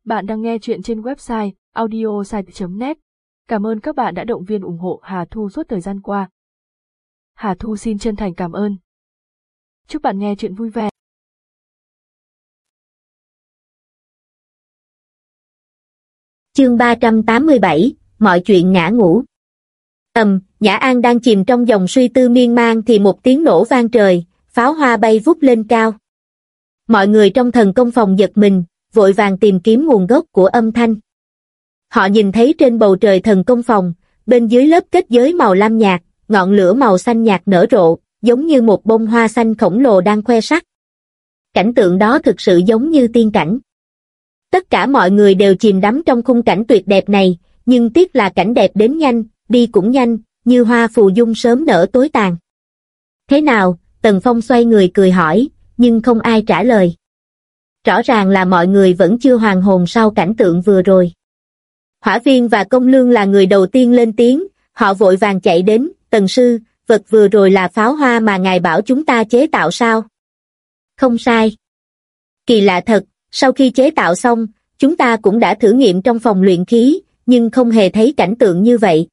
Bạn đang nghe chuyện trên website audiosite.net. Cảm ơn các bạn đã động viên ủng hộ Hà Thu suốt thời gian qua. Hà Thu xin chân thành cảm ơn. Chúc bạn nghe chuyện vui vẻ. Chương 387, mọi chuyện ngã ngũ. Nhã An đang chìm trong dòng suy tư miên man thì một tiếng nổ vang trời, pháo hoa bay vút lên cao. Mọi người trong thần công phòng giật mình, vội vàng tìm kiếm nguồn gốc của âm thanh. Họ nhìn thấy trên bầu trời thần công phòng, bên dưới lớp kết giới màu lam nhạt, ngọn lửa màu xanh nhạt nở rộ, giống như một bông hoa xanh khổng lồ đang khoe sắc. Cảnh tượng đó thực sự giống như tiên cảnh. Tất cả mọi người đều chìm đắm trong khung cảnh tuyệt đẹp này, nhưng tiếc là cảnh đẹp đến nhanh, đi cũng nhanh, như hoa phù dung sớm nở tối tàn. Thế nào? Tần Phong xoay người cười hỏi, nhưng không ai trả lời. Rõ ràng là mọi người vẫn chưa hoàn hồn sau cảnh tượng vừa rồi. Hỏa Viên và Công Lương là người đầu tiên lên tiếng, họ vội vàng chạy đến, Tần sư, vật vừa rồi là pháo hoa mà ngài bảo chúng ta chế tạo sao? Không sai. Kỳ lạ thật, sau khi chế tạo xong, chúng ta cũng đã thử nghiệm trong phòng luyện khí, nhưng không hề thấy cảnh tượng như vậy.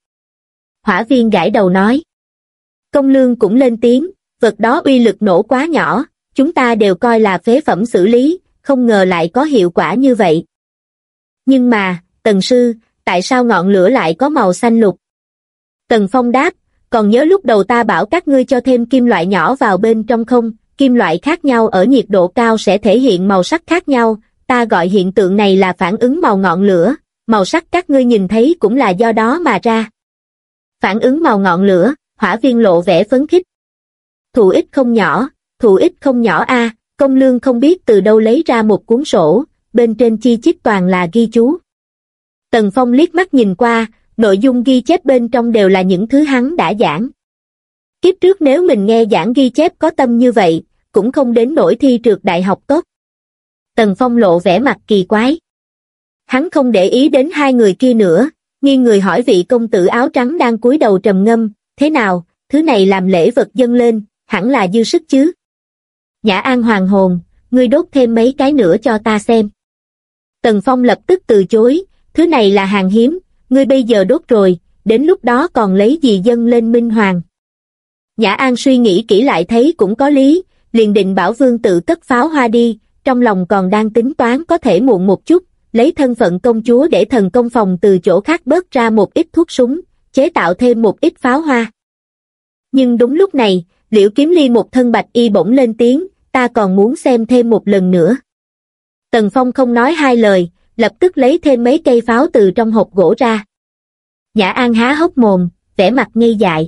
Hỏa Viên gãi đầu nói. Công Lương cũng lên tiếng, vật đó uy lực nổ quá nhỏ, chúng ta đều coi là phế phẩm xử lý, không ngờ lại có hiệu quả như vậy. Nhưng mà, Tần sư, tại sao ngọn lửa lại có màu xanh lục? Tần Phong đáp, còn nhớ lúc đầu ta bảo các ngươi cho thêm kim loại nhỏ vào bên trong không? Kim loại khác nhau ở nhiệt độ cao sẽ thể hiện màu sắc khác nhau, ta gọi hiện tượng này là phản ứng màu ngọn lửa, màu sắc các ngươi nhìn thấy cũng là do đó mà ra. Phản ứng màu ngọn lửa, Hỏa Viên lộ vẻ phấn khích. Thù ích không nhỏ, thù ích không nhỏ a. Công Lương không biết từ đâu lấy ra một cuốn sổ, bên trên chi chít toàn là ghi chú. Tần Phong liếc mắt nhìn qua, nội dung ghi chép bên trong đều là những thứ hắn đã giảng. Kiếp trước nếu mình nghe giảng ghi chép có tâm như vậy, cũng không đến nỗi thi trượt đại học tốt. Tần Phong lộ vẻ mặt kỳ quái. Hắn không để ý đến hai người kia nữa, nghiêng người hỏi vị công tử áo trắng đang cúi đầu trầm ngâm, thế nào, thứ này làm lễ vật dâng lên, hẳn là dư sức chứ. Nhã An hoàng hồn, ngươi đốt thêm mấy cái nữa cho ta xem. Tần Phong lập tức từ chối, thứ này là hàng hiếm, ngươi bây giờ đốt rồi, đến lúc đó còn lấy gì dâng lên Minh Hoàng. Nhã An suy nghĩ kỹ lại thấy cũng có lý, liền định bảo vương tự cất pháo hoa đi, trong lòng còn đang tính toán có thể muộn một chút, lấy thân phận công chúa để thần công phòng từ chỗ khác bớt ra một ít thuốc súng, chế tạo thêm một ít pháo hoa. Nhưng đúng lúc này, Liễu Kiếm Ly một thân bạch y bỗng lên tiếng, ta còn muốn xem thêm một lần nữa. Tần Phong không nói hai lời, lập tức lấy thêm mấy cây pháo từ trong hộp gỗ ra. Nhã An há hốc mồm, vẻ mặt ngây dại.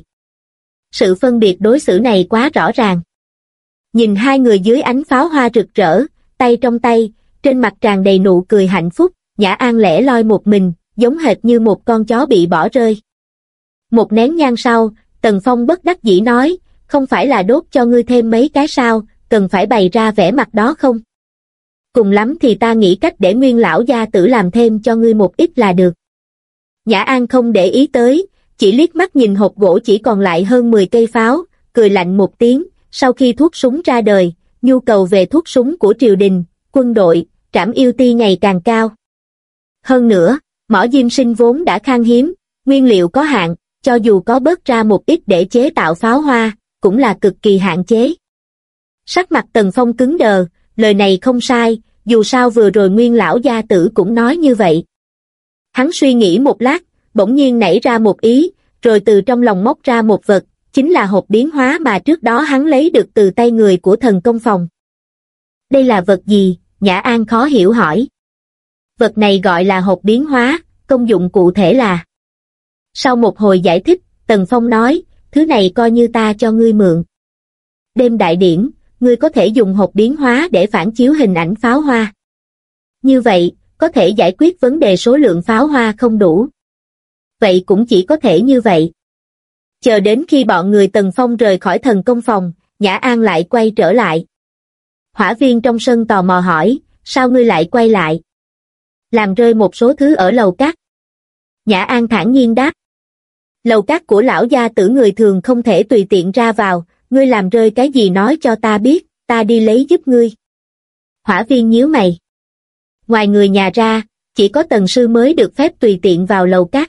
Sự phân biệt đối xử này quá rõ ràng. Nhìn hai người dưới ánh pháo hoa rực rỡ, tay trong tay, trên mặt tràn đầy nụ cười hạnh phúc, Nhã An lẻ loi một mình, giống hệt như một con chó bị bỏ rơi. Một nén nhang sau, Tần Phong bất đắc dĩ nói, không phải là đốt cho ngươi thêm mấy cái sao, cần phải bày ra vẻ mặt đó không? Cùng lắm thì ta nghĩ cách để Nguyên lão gia tử làm thêm cho ngươi một ít là được. Nhã An không để ý tới, chỉ liếc mắt nhìn hộp gỗ chỉ còn lại hơn 10 cây pháo, cười lạnh một tiếng, sau khi thuốc súng ra đời, nhu cầu về thuốc súng của triều đình, quân đội, trảm yêu ti ngày càng cao. Hơn nữa, mỏ diêm sinh vốn đã khan hiếm, nguyên liệu có hạn, cho dù có bớt ra một ít để chế tạo pháo hoa, cũng là cực kỳ hạn chế. Sắc mặt Tần Phong cứng đờ, lời này không sai, dù sao vừa rồi Nguyên lão gia tử cũng nói như vậy. Hắn suy nghĩ một lát, bỗng nhiên nảy ra một ý, rồi từ trong lòng móc ra một vật, chính là hộp biến hóa mà trước đó hắn lấy được từ tay người của thần công phòng. Đây là vật gì? Nhã An khó hiểu hỏi. Vật này gọi là hộp biến hóa, công dụng cụ thể là... Sau một hồi giải thích, Tần Phong nói, thứ này coi như ta cho ngươi mượn. Đêm đại điển, ngươi có thể dùng hộp biến hóa để phản chiếu hình ảnh pháo hoa. Như vậy, có thể giải quyết vấn đề số lượng pháo hoa không đủ. Vậy cũng chỉ có thể như vậy. Chờ đến khi bọn người Tần Phong rời khỏi thần công phòng, Nhã An lại quay trở lại. Hỏa Viên trong sân tò mò hỏi, sao ngươi lại quay lại? Làm rơi một số thứ ở lầu cát. Nhã An thản nhiên đáp. Lầu cát của lão gia tử người thường không thể tùy tiện ra vào, ngươi làm rơi cái gì nói cho ta biết, ta đi lấy giúp ngươi. Hỏa Viên nhíu mày. Ngoài người nhà ra, chỉ có tần sư mới được phép tùy tiện vào lầu cát.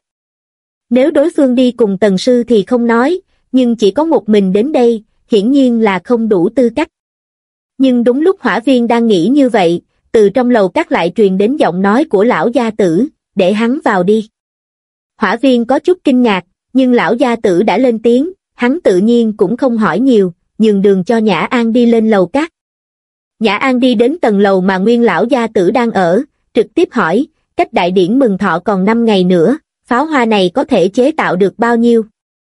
Nếu đối phương đi cùng tần sư thì không nói, nhưng chỉ có một mình đến đây, hiển nhiên là không đủ tư cách. Nhưng đúng lúc Hỏa Viên đang nghĩ như vậy, từ trong lầu cát lại truyền đến giọng nói của lão gia tử, để hắn vào đi. Hỏa Viên có chút kinh ngạc, nhưng lão gia tử đã lên tiếng, hắn tự nhiên cũng không hỏi nhiều, nhường đường cho Nhã An đi lên lầu cát. Nhã An đi đến tầng lầu mà nguyên lão gia tử đang ở, trực tiếp hỏi, cách đại điển mừng thọ còn 5 ngày nữa, pháo hoa này có thể chế tạo được bao nhiêu?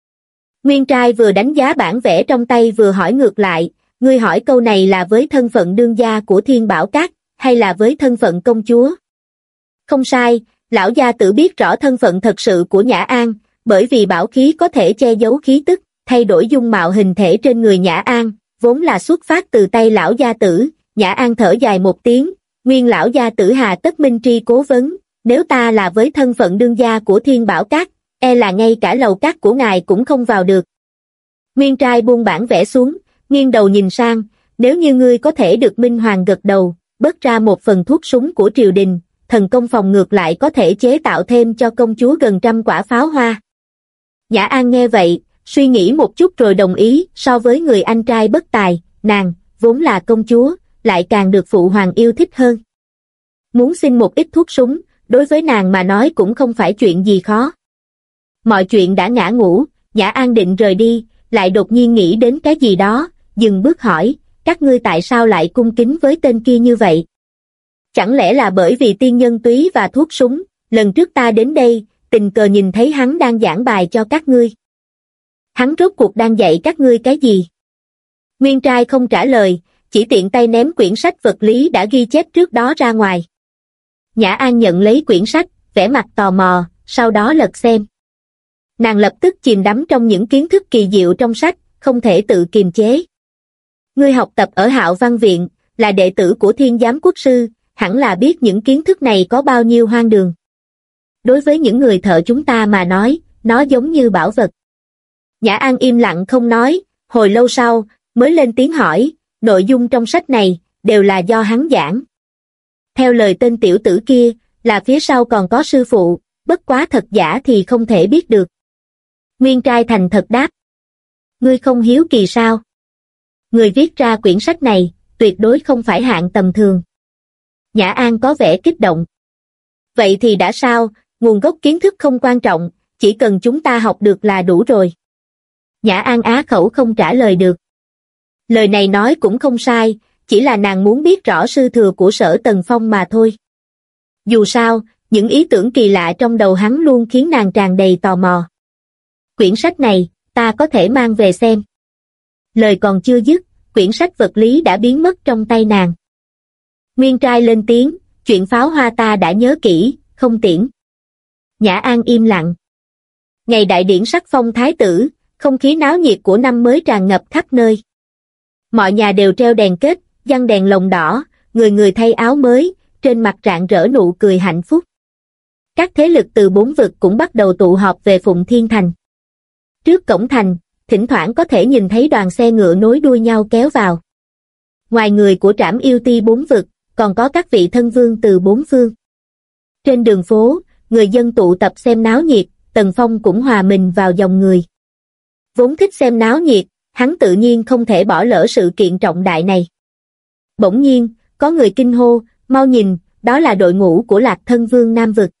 Nguyên trai vừa đánh giá bản vẽ trong tay vừa hỏi ngược lại, ngươi hỏi câu này là với thân phận đương gia của Thiên Bảo Các, hay là với thân phận công chúa? Không sai, lão gia tử biết rõ thân phận thật sự của Nhã An, bởi vì bảo khí có thể che giấu khí tức, thay đổi dung mạo hình thể trên người Nhã An, vốn là xuất phát từ tay lão gia tử. Nhã An thở dài một tiếng, nguyên lão gia tử hà tất minh tri cố vấn, nếu ta là với thân phận đương gia của Thiên Bảo Các, e là ngay cả lầu cát của ngài cũng không vào được. Nguyên trai buông bản vẽ xuống, nghiêng đầu nhìn sang, nếu như ngươi có thể được Minh Hoàng gật đầu, bớt ra một phần thuốc súng của triều đình, thần công phòng ngược lại có thể chế tạo thêm cho công chúa gần 100 quả pháo hoa. Nhã An nghe vậy, suy nghĩ một chút rồi đồng ý, so với người anh trai bất tài, nàng, vốn là công chúa, lại càng được phụ hoàng yêu thích hơn. Muốn xin một ít thuốc súng, đối với nàng mà nói cũng không phải chuyện gì khó. Mọi chuyện đã ngã ngũ, Nhã An định rời đi, lại đột nhiên nghĩ đến cái gì đó, dừng bước hỏi, các ngươi tại sao lại cung kính với tên kia như vậy? Chẳng lẽ là bởi vì tiên nhân túy và thuốc súng, lần trước ta đến đây, tình cờ nhìn thấy hắn đang giảng bài cho các ngươi. Hắn rốt cuộc đang dạy các ngươi cái gì? Nguyên trai không trả lời, chỉ tiện tay ném quyển sách vật lý đã ghi chép trước đó ra ngoài. Nhã An nhận lấy quyển sách, vẻ mặt tò mò, sau đó lật xem. Nàng lập tức chìm đắm trong những kiến thức kỳ diệu trong sách, không thể tự kiềm chế. Ngươi học tập ở Hạo Văn Viện, là đệ tử của Thiên Giám Quốc Sư, hẳn là biết những kiến thức này có bao nhiêu hoang đường. Đối với những người thợ chúng ta mà nói, nó giống như bảo vật. Nhã An im lặng không nói, hồi lâu sau, mới lên tiếng hỏi, nội dung trong sách này, đều là do hắn giảng. Theo lời tên tiểu tử kia, là phía sau còn có sư phụ, bất quá thật giả thì không thể biết được. Nguyên trai thành thật đáp. Ngươi không hiếu kỳ sao? Người viết ra quyển sách này, tuyệt đối không phải hạng tầm thường. Nhã An có vẻ kích động. Vậy thì đã sao, nguồn gốc kiến thức không quan trọng, chỉ cần chúng ta học được là đủ rồi. Nhã An á khẩu không trả lời được. Lời này nói cũng không sai, chỉ là nàng muốn biết rõ sư thừa của Sở Tần Phong mà thôi. Dù sao, những ý tưởng kỳ lạ trong đầu hắn luôn khiến nàng tràn đầy tò mò. Quyển sách này, ta có thể mang về xem. Lời còn chưa dứt, quyển sách vật lý đã biến mất trong tay nàng. Nguyên trai lên tiếng, chuyện pháo hoa ta đã nhớ kỹ, không tiễn. Nhã An im lặng. Ngày đại điển sắc phong thái tử, không khí náo nhiệt của năm mới tràn ngập khắp nơi. Mọi nhà đều treo đèn kết, giăng đèn lồng đỏ, người người thay áo mới, trên mặt rạng rỡ nụ cười hạnh phúc. Các thế lực từ 4 vực cũng bắt đầu tụ họp về Phụng Thiên Thành. Trước cổng thành, thỉnh thoảng có thể nhìn thấy đoàn xe ngựa nối đuôi nhau kéo vào. Ngoài người của Trảm Yêu Ti 4 vực, còn có các vị thân vương từ 4 phương. Trên đường phố, người dân tụ tập xem náo nhiệt, Tần Phong cũng hòa mình vào dòng người. Vốn thích xem náo nhiệt, hắn tự nhiên không thể bỏ lỡ sự kiện trọng đại này. Bỗng nhiên, có người kinh hô, mau nhìn, đó là đội ngũ của Lạc Thân Vương Nam Vực.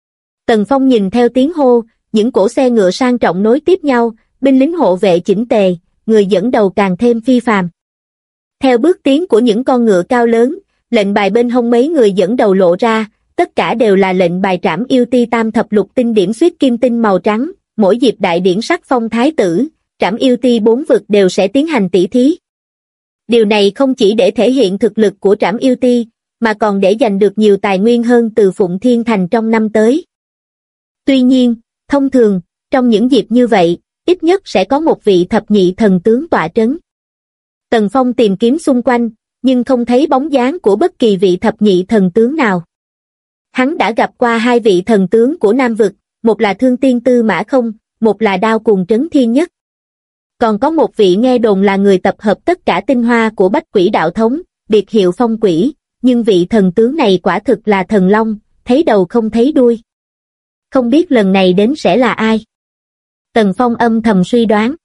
Tần Phong nhìn theo tiếng hô, những cỗ xe ngựa sang trọng nối tiếp nhau, binh lính hộ vệ chỉnh tề, người dẫn đầu càng thêm phi phàm. Theo bước tiến của những con ngựa cao lớn, lệnh bài bên hông mấy người dẫn đầu lộ ra, tất cả đều là lệnh bài Trảm Yêu Ti tam thập lục tinh điểm xuyết kim tinh màu trắng, mỗi dịp đại điển sắc phong thái tử, Trảm Yêu Ti 4 vực đều sẽ tiến hành tỷ thí. Điều này không chỉ để thể hiện thực lực của Trảm Yêu Ti, mà còn để giành được nhiều tài nguyên hơn từ Phụng Thiên Thành trong năm tới. Tuy nhiên, thông thường, trong những dịp như vậy, ít nhất sẽ có một vị thập nhị thần tướng tọa trấn. Tần Phong tìm kiếm xung quanh, nhưng không thấy bóng dáng của bất kỳ vị thập nhị thần tướng nào. Hắn đã gặp qua 2 vị thần tướng của Nam Vực, một là Thương Tiên Tư Mã Không, một là Đao Cùng Trấn Thiên Nhất. Còn có một vị nghe đồn là người tập hợp tất cả tinh hoa của Bách Quỷ Đạo Thống, biệt hiệu Phong Quỷ, nhưng vị thần tướng này quả thực là thần long, thấy đầu không thấy đuôi. Không biết lần này đến sẽ là ai? Tần Phong âm thầm suy đoán.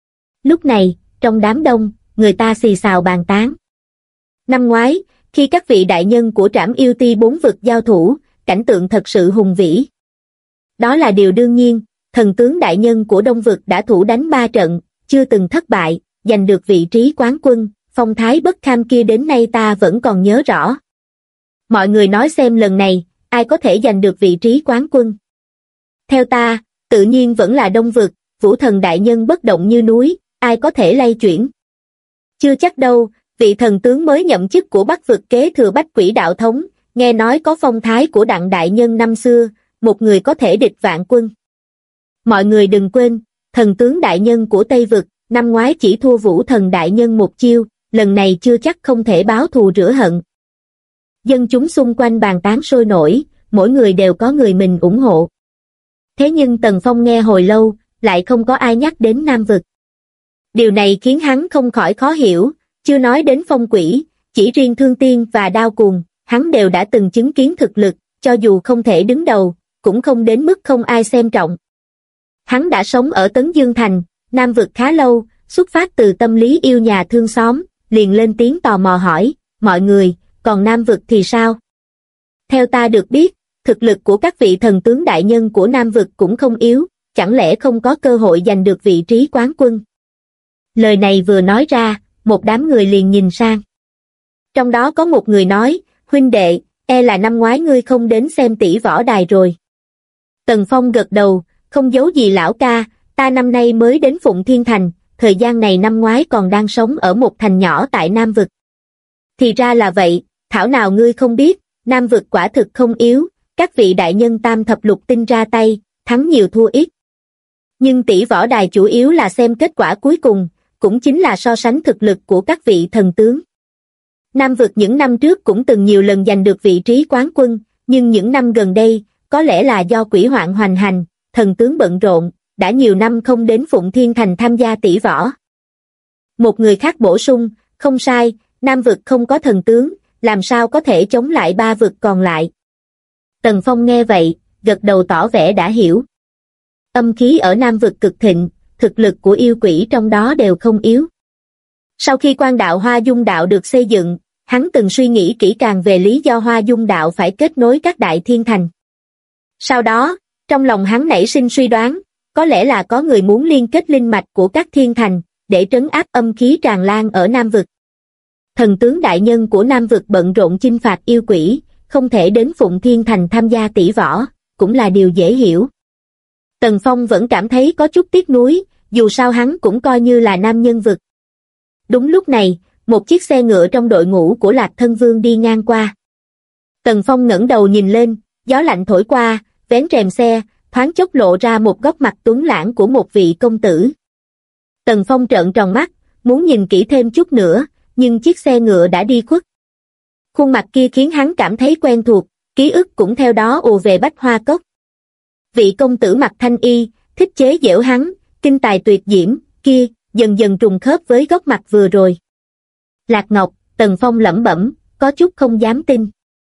Lúc này, trong đám đông, người ta xì xào bàn tán. Năm ngoái, khi các vị đại nhân của Trảm Yêu Ti 4 vực giao thủ, cảnh tượng thật sự hùng vĩ. Đó là điều đương nhiên, thần tướng đại nhân của Đông vực đã thủ đánh 3 trận, chưa từng thất bại, giành được vị trí quán quân, phong thái bất kham kia đến nay ta vẫn còn nhớ rõ. Mọi người nói xem lần này, ai có thể giành được vị trí quán quân? Theo ta, tự nhiên vẫn là Đông vực, Vũ thần đại nhân bất động như núi, ai có thể lay chuyển? Chưa chắc đâu, vị thần tướng mới nhậm chức của Bắc vực kế thừa Bách Quỷ đạo thống, nghe nói có phong thái của Đặng đại nhân năm xưa, một người có thể địch vạn quân. Mọi người đừng quên, thần tướng đại nhân của Tây vực, năm ngoái chỉ thua Vũ thần đại nhân một chiêu, lần này chưa chắc không thể báo thù rửa hận. Dân chúng xung quanh bàn tán sôi nổi, mỗi người đều có người mình ủng hộ. Thế nhưng Tần Phong nghe hồi lâu, lại không có ai nhắc đến Nam vực. Điều này khiến hắn không khỏi khó hiểu, chưa nói đến Phong Quỷ, chỉ riêng Thương Tiên và Đao Cuồng, hắn đều đã từng chứng kiến thực lực, cho dù không thể đứng đầu, cũng không đến mức không ai xem trọng. Hắn đã sống ở Tấn Dương Thành, Nam vực khá lâu, xuất phát từ tâm lý yêu nhà thương xóm, liền lên tiếng tò mò hỏi, mọi người, còn Nam vực thì sao? Theo ta được biết, thực lực của các vị thần tướng đại nhân của Nam vực cũng không yếu, chẳng lẽ không có cơ hội giành được vị trí quán quân? Lời này vừa nói ra, một đám người liền nhìn sang. Trong đó có một người nói, huynh đệ, e là năm ngoái ngươi không đến xem tỷ võ đài rồi. Tần Phong gật đầu, không giấu gì lão ca, ta năm nay mới đến Phụng Thiên Thành, thời gian này năm ngoái còn đang sống ở một thành nhỏ tại Nam vực. Thì ra là vậy, thảo nào ngươi không biết, Nam vực quả thực không yếu, các vị đại nhân tam thập lục tinh ra tay, thắng nhiều thua ít. Nhưng tỷ võ đài chủ yếu là xem kết quả cuối cùng, cũng chính là so sánh thực lực của các vị thần tướng. Nam vực những năm trước cũng từng nhiều lần giành được vị trí quán quân, nhưng những năm gần đây, có lẽ là do quỷ hoạn hoành hành, thần tướng bận rộn, đã nhiều năm không đến Phụng Thiên Thành tham gia tỷ võ. Một người khác bổ sung, không sai, Nam vực không có thần tướng, làm sao có thể chống lại 3 vực còn lại. Tần Phong nghe vậy, gật đầu tỏ vẻ đã hiểu. Âm khí ở Nam vực cực thịnh, thực lực của yêu quỷ trong đó đều không yếu. Sau khi Quan đạo Hoa Dung đạo được xây dựng, hắn từng suy nghĩ kỹ càng về lý do Hoa Dung đạo phải kết nối các đại thiên thành. Sau đó, trong lòng hắn nảy sinh suy đoán, có lẽ là có người muốn liên kết linh mạch của các thiên thành, để trấn áp âm khí tràn lan ở Nam vực. Thần tướng đại nhân của Nam vực bận rộn chinh phạt yêu quỷ, không thể đến Phụng Thiên Thành tham gia tỷ võ, cũng là điều dễ hiểu. Tần Phong vẫn cảm thấy có chút tiếc nuối, dù sao hắn cũng coi như là nam nhân vực. Đúng lúc này, một chiếc xe ngựa trong đội ngũ của Lạc Thân Vương đi ngang qua. Tần Phong ngẩng đầu nhìn lên, gió lạnh thổi qua, vén rèm xe, thoáng chốc lộ ra một góc mặt tuấn lãng của một vị công tử. Tần Phong trợn tròn mắt, muốn nhìn kỹ thêm chút nữa, nhưng chiếc xe ngựa đã đi khuất. Khuôn mặt kia khiến hắn cảm thấy quen thuộc, ký ức cũng theo đó ùa về Bách Hoa Cốc. Vị công tử mặc thanh y, thích chế giễu hắn, kinh tài tuyệt diễm, kia, dần dần trùng khớp với góc mặt vừa rồi. Lạc Ngọc, Tần Phong lẩm bẩm, có chút không dám tin.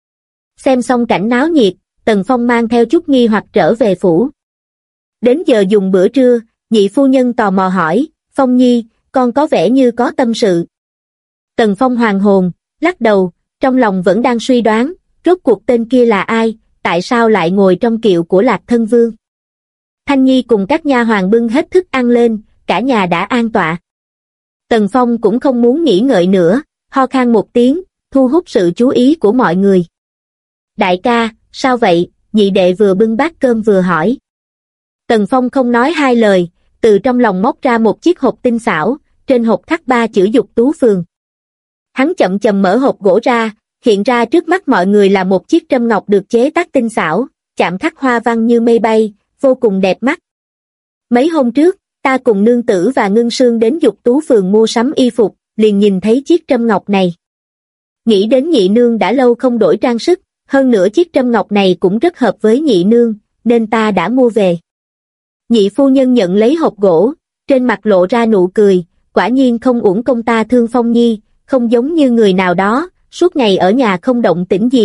Xem xong cảnh náo nhiệt, Tần Phong mang theo chút nghi hoặc trở về phủ. Đến giờ dùng bữa trưa, nhị phu nhân tò mò hỏi, Phong Nhi, con có vẻ như có tâm sự. Tần Phong hoàn hồn, lắc đầu, trong lòng vẫn đang suy đoán, rốt cuộc tên kia là ai, tại sao lại ngồi trong kiệu của Lạc Thân Vương. Thanh Nhi cùng các nha hoàn bưng hết thức ăn lên, cả nhà đã an tọa. Tần Phong cũng không muốn nghĩ ngợi nữa, ho khan một tiếng, thu hút sự chú ý của mọi người. Đại ca, sao vậy? Nhị đệ vừa bưng bát cơm vừa hỏi. Tần Phong không nói hai lời, từ trong lòng móc ra một chiếc hộp tinh xảo, trên hộp khắc 3 chữ Dục Tú Phường. Hắn chậm chậm mở hộp gỗ ra, hiện ra trước mắt mọi người là một chiếc trâm ngọc được chế tác tinh xảo, chạm khắc hoa văn như mây bay, vô cùng đẹp mắt. Mấy hôm trước, ta cùng nương tử và Ngân Sương đến Dục Tú Phường mua sắm y phục, liền nhìn thấy chiếc trâm ngọc này. Nghĩ đến nhị nương đã lâu không đổi trang sức, hơn nữa chiếc trâm ngọc này cũng rất hợp với nhị nương, nên ta đã mua về. Nhị phu nhân nhận lấy hộp gỗ, trên mặt lộ ra nụ cười, quả nhiên không uổng công ta thương Phong Nhi, không giống như người nào đó, suốt ngày ở nhà không động tĩnh gì,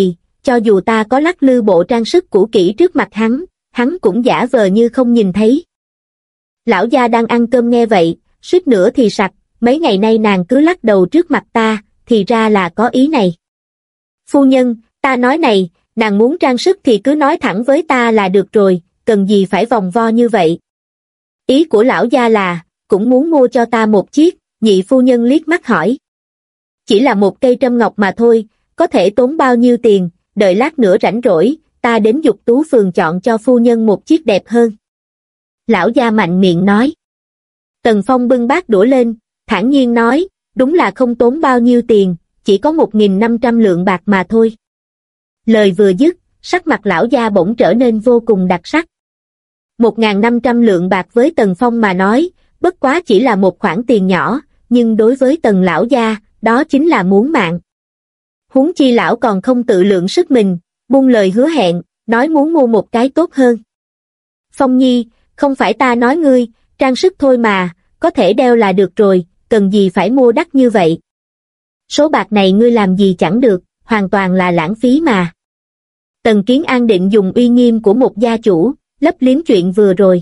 cho dù ta có lắc lư bộ trang sức cũ kỹ trước mặt hắn cũng giả vờ như không nhìn thấy. Lão gia đang ăn cơm nghe vậy, suýt nữa thì sặc, mấy ngày nay nàng cứ lắc đầu trước mặt ta, thì ra là có ý này. Phu nhân, ta nói này, nàng muốn trang sức thì cứ nói thẳng với ta là được rồi, cần gì phải vòng vo như vậy. Ý của lão gia là, cũng muốn mua cho ta một chiếc, nhị phu nhân liếc mắt hỏi. Chỉ là một cây trâm ngọc mà thôi, có thể tốn bao nhiêu tiền, đợi lát nữa rảnh rỗi, ta đến Dục Tú phường chọn cho phu nhân một chiếc đẹp hơn. Lão gia mạnh miệng nói. Tần Phong bưng bát đũa lên, thản nhiên nói, đúng là không tốn bao nhiêu tiền, chỉ có 1.500 lượng bạc mà thôi. Lời vừa dứt, sắc mặt lão gia bỗng trở nên vô cùng đặc sắc. 1.500 lượng bạc với Tần Phong mà nói, bất quá chỉ là một khoản tiền nhỏ, nhưng đối với Tần lão gia, đó chính là muốn mạng. Huống chi lão còn không tự lượng sức mình, buông lời hứa hẹn, nói muốn mua một cái tốt hơn. Phong Nhi, không phải ta nói ngươi, trang sức thôi mà, có thể đeo là được rồi, cần gì phải mua đắt như vậy. Số bạc này ngươi làm gì chẳng được, hoàn toàn là lãng phí mà. Tần Kiến An định dùng uy nghiêm của một gia chủ, lấp liếm chuyện vừa rồi.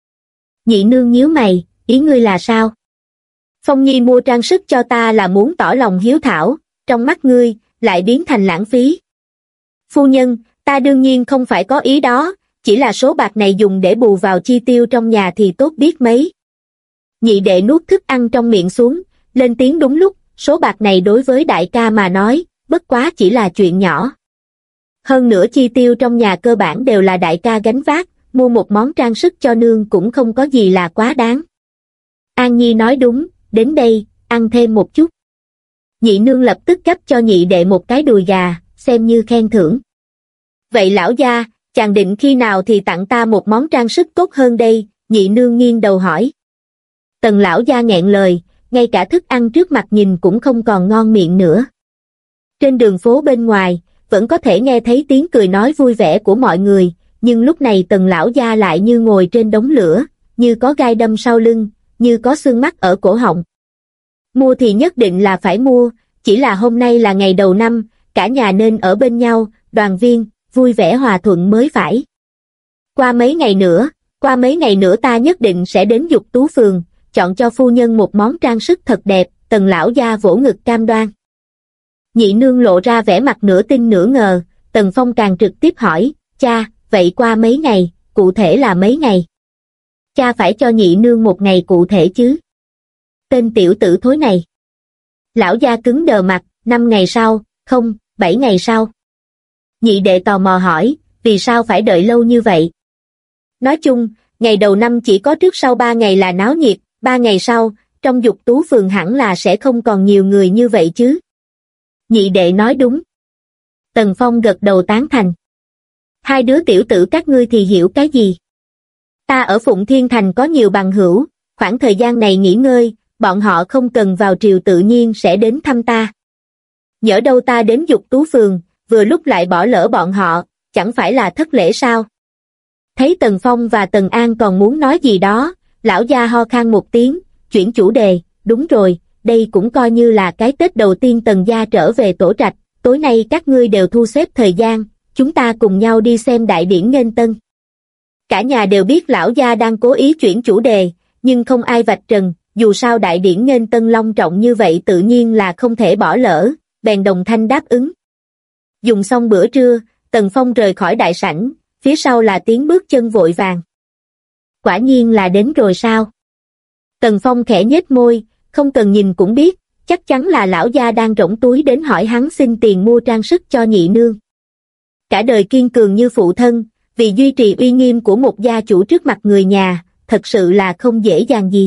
Nhị nương nhíu mày, ý ngươi là sao? Phong Nhi mua trang sức cho ta là muốn tỏ lòng hiếu thảo, trong mắt ngươi, lại biến thành lãng phí. Phu nhân, ta đương nhiên không phải có ý đó, chỉ là số bạc này dùng để bù vào chi tiêu trong nhà thì tốt biết mấy. Nhị đệ nuốt thức ăn trong miệng xuống, lên tiếng đúng lúc, số bạc này đối với đại ca mà nói, bất quá chỉ là chuyện nhỏ. Hơn nữa chi tiêu trong nhà cơ bản đều là đại ca gánh vác, mua một món trang sức cho nương cũng không có gì là quá đáng. An Nhi nói đúng, đến đây, ăn thêm một chút. Nhị nương lập tức gắp cho nhị đệ một cái đùi gà, xem như khen thưởng. Vậy lão gia, chàng định khi nào thì tặng ta một món trang sức tốt hơn đây, nhị nương nghiêng đầu hỏi. Tần lão gia nghẹn lời, ngay cả thức ăn trước mặt nhìn cũng không còn ngon miệng nữa. Trên đường phố bên ngoài, vẫn có thể nghe thấy tiếng cười nói vui vẻ của mọi người, nhưng lúc này Tần lão gia lại như ngồi trên đống lửa, như có gai đâm sau lưng, như có xương mắt ở cổ họng. Mua thì nhất định là phải mua, chỉ là hôm nay là ngày đầu năm, cả nhà nên ở bên nhau, đoàn viên, vui vẻ hòa thuận mới phải. Qua mấy ngày nữa ta nhất định sẽ đến Dục Tú phường, chọn cho phu nhân một món trang sức thật đẹp, Tần lão gia vỗ ngực cam đoan. Nhị nương lộ ra vẻ mặt nửa tin nửa ngờ, Tần Phong càng trực tiếp hỏi, cha, vậy qua mấy ngày, cụ thể là mấy ngày? Cha phải cho nhị nương một ngày cụ thể chứ. Tên tiểu tử thối này. Lão gia cứng đờ mặt, 5 ngày sau, không, 7 ngày sau. Nhị đệ tò mò hỏi, vì sao phải đợi lâu như vậy? Nói chung, ngày đầu năm chỉ có trước sau 3 ngày là náo nhiệt, 3 ngày sau, trong Dục Tú phường hẳn là sẽ không còn nhiều người như vậy chứ. Nhị đệ nói đúng. Tần Phong gật đầu tán thành. Hai đứa tiểu tử các ngươi thì hiểu cái gì? Ta ở Phụng Thiên Thành có nhiều bằng hữu, khoảng thời gian này nghỉ ngơi, bọn họ không cần vào triều tự nhiên sẽ đến thăm ta. Nhỡ đâu ta đến Dục Tú phường, vừa lúc lại bỏ lỡ bọn họ, chẳng phải là thất lễ sao? Thấy Tần Phong và Tần An còn muốn nói gì đó, lão gia ho khan một tiếng, chuyển chủ đề, đúng rồi, đây cũng coi như là cái Tết đầu tiên Tần gia trở về tổ trạch, tối nay các ngươi đều thu xếp thời gian, chúng ta cùng nhau đi xem đại điển nghênh tân. Cả nhà đều biết lão gia đang cố ý chuyển chủ đề, nhưng không ai vạch trần, dù sao đại điển nghênh tân long trọng như vậy tự nhiên là không thể bỏ lỡ, bèn đồng thanh đáp ứng. Dùng xong bữa trưa, Tần Phong rời khỏi đại sảnh, phía sau là tiếng bước chân vội vàng. Quả nhiên là đến rồi sao? Tần Phong khẽ nhếch môi, không cần nhìn cũng biết, chắc chắn là lão gia đang rỗng túi đến hỏi hắn xin tiền mua trang sức cho nhị nương. Cả đời kiên cường như phụ thân, vì duy trì uy nghiêm của một gia chủ trước mặt người nhà, thật sự là không dễ dàng gì.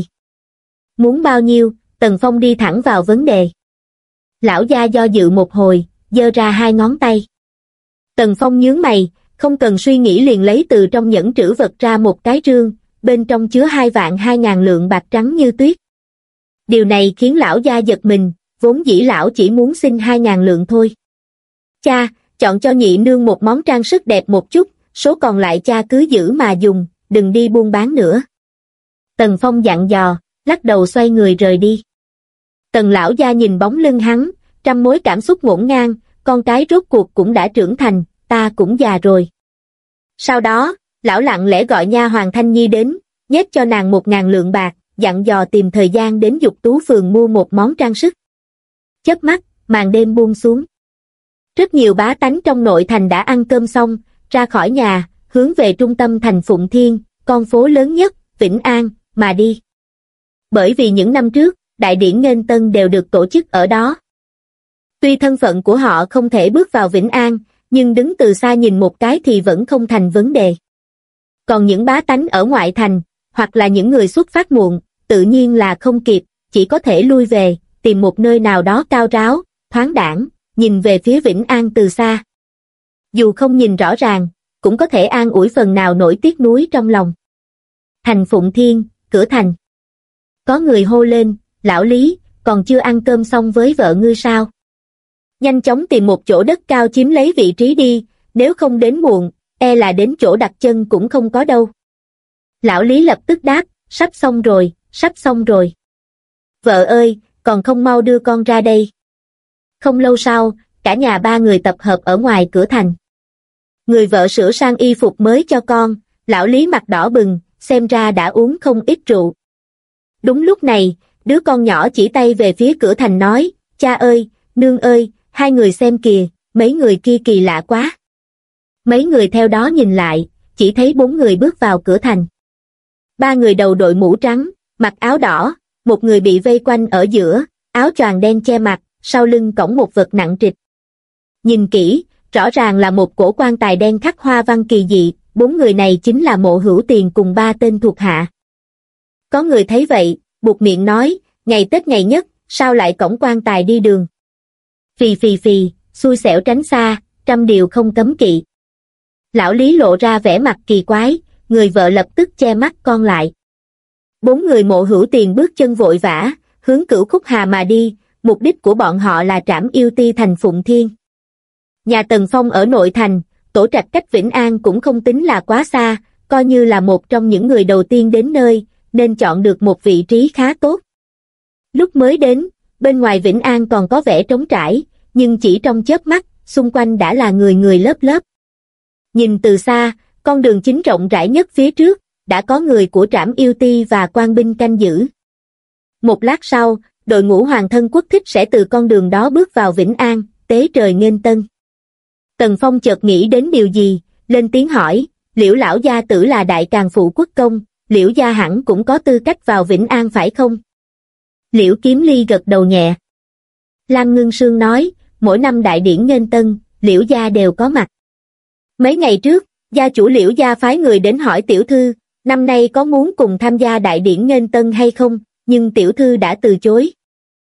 Muốn bao nhiêu, Tần Phong đi thẳng vào vấn đề. Lão gia do dự một hồi, giơ ra 2 ngón tay. Tần Phong nhướng mày, không cần suy nghĩ liền lấy từ trong nhẫn trữ vật ra một cái rương, bên trong chứa 2.200.000 lượng bạc trắng như tuyết. Điều này khiến lão gia giật mình, vốn dĩ lão chỉ muốn xin 2.000 lượng thôi. Cha, chọn cho nhị nương một món trang sức đẹp một chút, số còn lại cha cứ giữ mà dùng, đừng đi buôn bán nữa. Tần Phong dặn dò, lắc đầu xoay người rời đi. Tần lão gia nhìn bóng lưng hắn, trăm mối cảm xúc ngổn ngang, con cái rốt cuộc cũng đã trưởng thành, ta cũng già rồi. Sau đó, lão lặng lẽ gọi nha hoàn Thanh Nhi đến, nhét cho nàng 1.000 lượng bạc, dặn dò tìm thời gian đến Dục Tú phường mua một món trang sức. Chớp mắt, màn đêm buông xuống. Rất nhiều bá tánh trong nội thành đã ăn cơm xong, ra khỏi nhà, hướng về trung tâm thành Phụng Thiên, con phố lớn nhất, Vĩnh An, mà đi. Bởi vì những năm trước, đại điển nghênh tân đều được tổ chức ở đó. Tuy thân phận của họ không thể bước vào Vĩnh An, nhưng đứng từ xa nhìn một cái thì vẫn không thành vấn đề. Còn những bá tánh ở ngoại thành, hoặc là những người xuất phát muộn, tự nhiên là không kịp, chỉ có thể lui về, tìm một nơi nào đó cao ráo, thoáng đãng, nhìn về phía Vĩnh An từ xa. Dù không nhìn rõ ràng, cũng có thể an ủi phần nào nỗi tiếc nuối trong lòng. Thành Phụng Thiên, cửa thành. Có người hô lên, lão Lý, còn chưa ăn cơm xong với vợ ngươi sao? Nhanh chóng tìm một chỗ đất cao chiếm lấy vị trí đi, nếu không đến muộn, e là đến chỗ đặt chân cũng không có đâu. Lão Lý lập tức đáp, sắp xong rồi, sắp xong rồi. Vợ ơi, còn không mau đưa con ra đây. Không lâu sau, cả nhà ba người tập hợp ở ngoài cửa thành. Người vợ sửa sang y phục mới cho con, lão Lý mặt đỏ bừng, xem ra đã uống không ít rượu. Đúng lúc này, đứa con nhỏ chỉ tay về phía cửa thành nói, cha ơi, nương ơi, hai người xem kìa, mấy người kia kỳ lạ quá. Mấy người theo đó nhìn lại, chỉ thấy 4 người bước vào cửa thành. 3 người đầu đội mũ trắng, mặc áo đỏ, một người bị vây quanh ở giữa, áo choàng đen che mặt, sau lưng cõng một vật nặng trịch. Nhìn kỹ, rõ ràng là một cổ quan tài đen khắc hoa văn kỳ dị, 4 người này chính là Mộ Hữu Tiền cùng 3 tên thuộc hạ. Có người thấy vậy, buột miệng nói, ngày Tết ngày nhất, sao lại cõng quan tài đi đường? Phì phì phì, xui xẻo tránh xa, trăm điều không cấm kỵ. Lão Lý lộ ra vẻ mặt kỳ quái, người vợ lập tức che mắt con lại. 4 người Mộ Hữu Tiền bước chân vội vã, hướng Cửu Khúc Hà mà đi, mục đích của bọn họ là trảm yêu ti thành Phụng Thiên. Nhà Tần Phong ở nội thành, tổ trạch cách Vĩnh An cũng không tính là quá xa, coi như là một trong những người đầu tiên đến nơi, nên chọn được một vị trí khá tốt. Lúc mới đến, bên ngoài Vĩnh An còn có vẻ trống trải, nhưng chỉ trong chớp mắt, xung quanh đã là người người lớp lớp. Nhìn từ xa, con đường chính rộng rãi nhất phía trước, đã có người của trảm yêu ti và quan binh canh giữ. Một lát sau, đội ngũ Hoàng thân quốc thích sẽ từ con đường đó bước vào Vĩnh An, tế trời nghênh tân. Tần Phong chợt nghĩ đến điều gì, lên tiếng hỏi, Liễu lão gia tử là đại càn phụ quốc công, Liễu gia hẳn cũng có tư cách vào Vĩnh An phải không? Liễu Kiếm Ly gật đầu nhẹ. Lam Ngưng Sương nói, mỗi năm đại điển nghênh tân, Liễu gia đều có mặt. Mấy ngày trước, gia chủ Liễu gia phái người đến hỏi tiểu thư, năm nay có muốn cùng tham gia đại điển nghênh tân hay không, nhưng tiểu thư đã từ chối.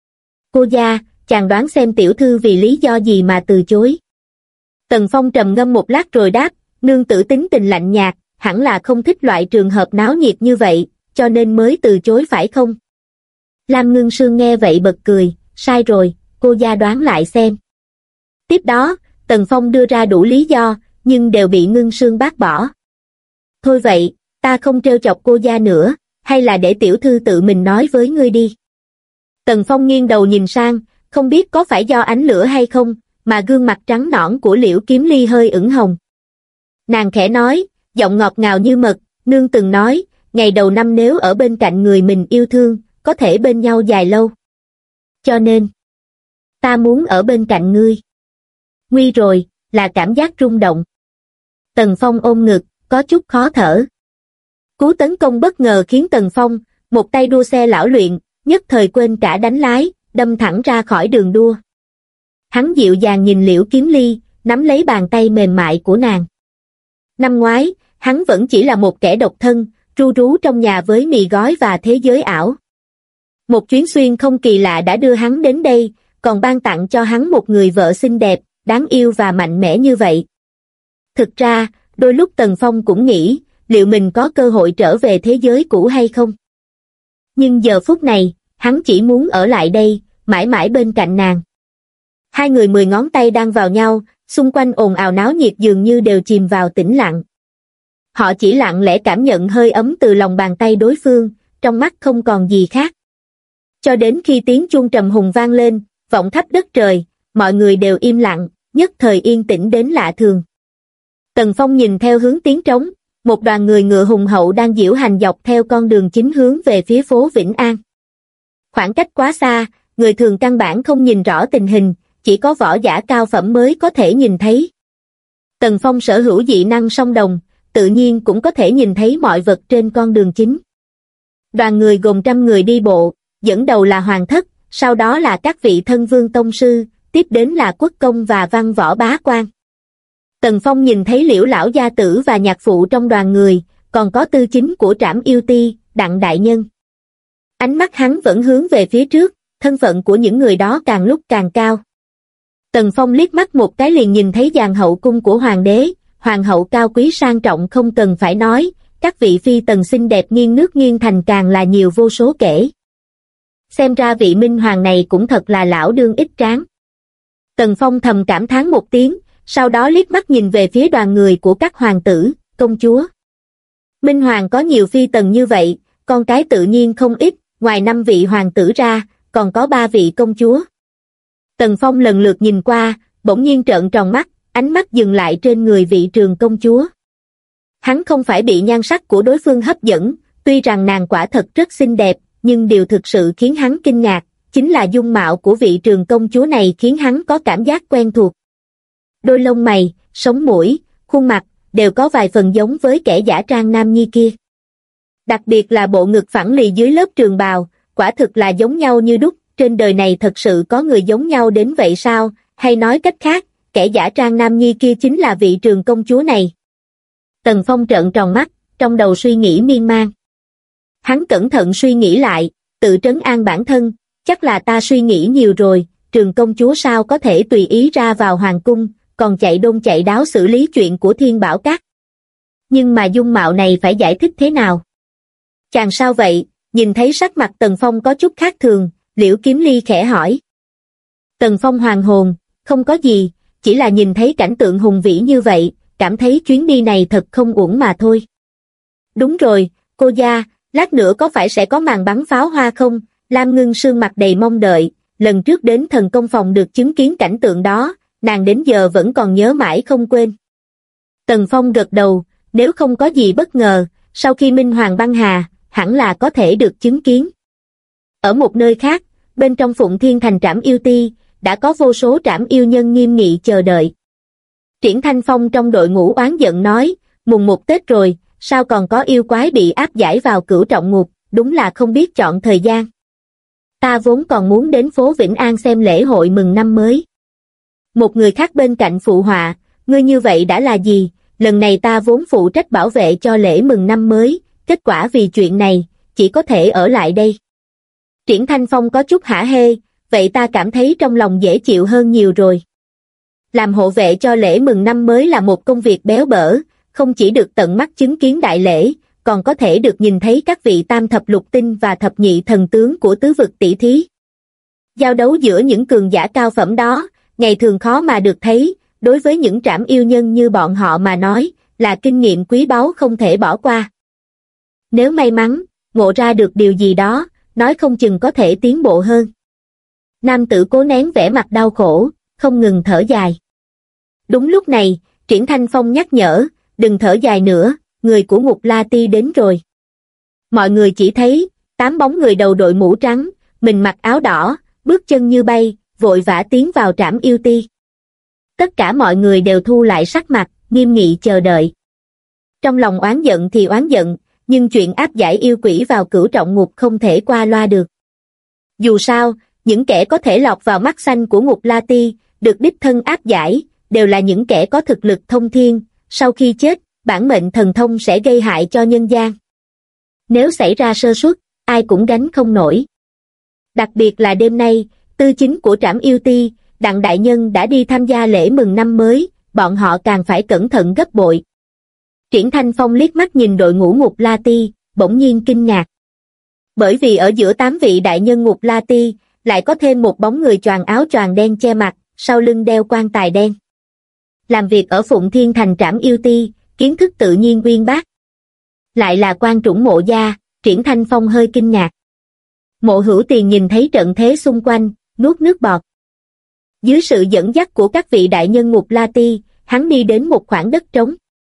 Cô gia, chàng đoán xem tiểu thư vì lý do gì mà từ chối. Tần Phong trầm ngâm một lát rồi đáp, nương tử tính tình lạnh nhạt, hẳn là không thích loại trường hợp náo nhiệt như vậy, cho nên mới từ chối phải không? Lam Ngưng Sương nghe vậy bật cười, sai rồi, cô gia đoán lại xem. Tiếp đó, Tần Phong đưa ra đủ lý do, nhưng đều bị Ngưng Sương bác bỏ. Thôi vậy, ta không trêu chọc cô gia nữa, hay là để tiểu thư tự mình nói với ngươi đi. Tần Phong nghiêng đầu nhìn sang, không biết có phải do ánh lửa hay không, mà gương mặt trắng nõn của Liễu Kiếm Ly hơi ửng hồng. Nàng khẽ nói, giọng ngọt ngào như mật, nương từng nói, ngày đầu năm nếu ở bên cạnh người mình yêu thương, có thể bên nhau dài lâu. Cho nên, ta muốn ở bên cạnh ngươi. Nguy rồi, là cảm giác rung động. Tần Phong ôm ngực, có chút khó thở. Cú tấn công bất ngờ khiến Tần Phong, một tay đua xe lão luyện, nhất thời quên cả đánh lái, đâm thẳng ra khỏi đường đua. Hắn dịu dàng nhìn Liễu Kiếm Ly, nắm lấy bàn tay mềm mại của nàng. Năm ngoái, hắn vẫn chỉ là một kẻ độc thân, ru rú trong nhà với mì gói và thế giới ảo. Một chuyến xuyên không kỳ lạ đã đưa hắn đến đây, còn ban tặng cho hắn một người vợ xinh đẹp, đáng yêu và mạnh mẽ như vậy. Thực ra, đôi lúc Tần Phong cũng nghĩ, liệu mình có cơ hội trở về thế giới cũ hay không? Nhưng giờ phút này, hắn chỉ muốn ở lại đây, mãi mãi bên cạnh nàng. Hai người 10 ngón tay đang vào nhau, xung quanh ồn ào náo nhiệt dường như đều chìm vào tĩnh lặng. Họ chỉ lặng lẽ cảm nhận hơi ấm từ lòng bàn tay đối phương, trong mắt không còn gì khác. Cho đến khi tiếng chuông trầm hùng vang lên, vọng khắp đất trời, mọi người đều im lặng, nhất thời yên tĩnh đến lạ thường. Tần Phong nhìn theo hướng tiếng trống, một đoàn người ngựa hùng hậu đang diễu hành dọc theo con đường chính hướng về phía phố Vĩnh An. Khoảng cách quá xa, người thường căn bản không nhìn rõ tình hình, chỉ có võ giả cao phẩm mới có thể nhìn thấy. Tần Phong sở hữu dị năng song đồng, tự nhiên cũng có thể nhìn thấy mọi vật trên con đường chính. Đoàn người gồm 100 người đi bộ, dẫn đầu là Hoàng Thất, sau đó là các vị thân vương tông sư, tiếp đến là quốc công và văn võ bá quan. Tần Phong nhìn thấy Liễu lão gia tử và nhạc phụ trong đoàn người, còn có tư chính của Trảm Yêu Ti, Đặng đại nhân. Ánh mắt hắn vẫn hướng về phía trước, thân phận của những người đó càng lúc càng cao. Tần Phong liếc mắt một cái liền nhìn thấy dàn hậu cung của hoàng đế, hoàng hậu cao quý sang trọng không cần phải nói, các vị phi tần xinh đẹp nghiêng nước nghiêng thành càng là nhiều vô số kể. Xem ra vị minh hoàng này cũng thật là lão đương ít tráng. Tần Phong thầm cảm thán một tiếng, sau đó liếc mắt nhìn về phía đoàn người của các hoàng tử, công chúa. Minh hoàng có nhiều phi tần như vậy, con cái tự nhiên không ít, ngoài 5 vị hoàng tử ra, còn có 3 vị công chúa. Tần Phong lần lượt nhìn qua, bỗng nhiên trợn tròn mắt, ánh mắt dừng lại trên người vị Trường công chúa. Hắn không phải bị nhan sắc của đối phương hấp dẫn, tuy rằng nàng quả thật rất xinh đẹp, nhưng điều thực sự khiến hắn kinh ngạc, chính là dung mạo của vị Trường công chúa này khiến hắn có cảm giác quen thuộc. Đôi lông mày, sống mũi, khuôn mặt, đều có vài phần giống với kẻ giả trang nam nhi kia. Đặc biệt là bộ ngực phẳng lì dưới lớp trường bào, quả thực là giống nhau như đúc, trên đời này thật sự có người giống nhau đến vậy sao, hay nói cách khác, kẻ giả trang nam nhi kia chính là vị Trường công chúa này. Tần Phong trợn tròn mắt, trong đầu suy nghĩ miên man. Hắn cẩn thận suy nghĩ lại, tự trấn an bản thân, chắc là ta suy nghĩ nhiều rồi, Trường công chúa sao có thể tùy ý ra vào hoàng cung, còn chạy đôn chạy đáo xử lý chuyện của Thiên Bảo Các. Nhưng mà dung mạo này phải giải thích thế nào? Chàng sao vậy? Nhìn thấy sắc mặt Tần Phong có chút khác thường, Liễu Kiếm Ly khẽ hỏi. Tần Phong hoàn hồn, không có gì, chỉ là nhìn thấy cảnh tượng hùng vĩ như vậy, cảm thấy chuyến đi này thật không uổng mà thôi. Đúng rồi, cô gia, lát nữa có phải sẽ có màn bắn pháo hoa không? Lam Ngưng Sương mặt đầy mong đợi, lần trước đến thần công phòng được chứng kiến cảnh tượng đó, nàng đến giờ vẫn còn nhớ mãi không quên. Tần Phong gật đầu, nếu không có gì bất ngờ, sau khi Minh Hoàng băng hà, hẳn là có thể được chứng kiến. Ở một nơi khác, bên trong Phụng Thiên Thành Trảm Yêu Ti, đã có vô số trảm yêu nhân nghiêm nghị chờ đợi. Triển Thanh Phong trong đội ngũ oán giận nói, mùng 1 Tết rồi, sao còn có yêu quái bị áp giải vào Cửu Trọng Ngục, đúng là không biết chọn thời gian. Ta vốn còn muốn đến phố Vĩnh An xem lễ hội mừng năm mới. Một người khác bên cạnh phụ họa, ngươi như vậy đã là gì, lần này ta vốn phụ trách bảo vệ cho lễ mừng năm mới, kết quả vì chuyện này, chỉ có thể ở lại đây. Triển Thanh Phong có chút hả hê, vậy ta cảm thấy trong lòng dễ chịu hơn nhiều rồi. Làm hộ vệ cho lễ mừng năm mới là một công việc béo bở, không chỉ được tận mắt chứng kiến đại lễ, còn có thể được nhìn thấy các vị tam thập lục tinh và thập nhị thần tướng của tứ vực tỷ thí. Giao đấu giữa những cường giả cao phẩm đó, ngày thường khó mà được thấy, đối với những trảm yêu nhân như bọn họ mà nói, là kinh nghiệm quý báu không thể bỏ qua. Nếu may mắn, ngộ ra được điều gì đó, nói không chừng có thể tiến bộ hơn. Nam tử cố nén vẻ mặt đau khổ, không ngừng thở dài. Đúng lúc này, Triển Thanh Phong nhắc nhở, đừng thở dài nữa, người của Ngục La Ti đến rồi. Mọi người chỉ thấy, 8 bóng người đầu đội mũ trắng, mình mặc áo đỏ, bước chân như bay, vội vã tiến vào Trảm Yêu Ti. Tất cả mọi người đều thu lại sắc mặt, nghiêm nghị chờ đợi. Trong lòng oán giận thì oán giận, nhưng chuyện áp giải yêu quỷ vào Cửu Trọng Ngục không thể qua loa được. Dù sao, những kẻ có thể lọt vào mắt xanh của Ngục La Ti, được đích thân áp giải, đều là những kẻ có thực lực thông thiên, sau khi chết, bản mệnh thần thông sẽ gây hại cho nhân gian. Nếu xảy ra sơ suất, ai cũng gánh không nổi. Đặc biệt là đêm nay, tư chính của Trảm Yêu Ti, Đặng đại nhân đã đi tham gia lễ mừng năm mới, bọn họ càng phải cẩn thận gấp bội. Triển Thanh Phong liếc mắt nhìn đội ngũ Ngục La Ti, bỗng nhiên kinh ngạc. Bởi vì ở giữa 8 vị đại nhân Ngục La Ti, lại có thêm một bóng người choàng áo choàng đen che mặt, sau lưng đeo quan tài đen. Làm việc ở Phụng Thiên Thành Trảm Yêu Ti, kiến thức tự nhiên uyên bác. Lại là Quan Trũng Mộ Gia, Triển Thanh Phong hơi kinh ngạc. Mộ Hữu Tiền nhìn thấy trận thế xung quanh, nuốt nước bọt. Dưới sự dẫn dắt của các vị đại nhân Ngục La Ti, hắn đi đến một khoảng đất trống.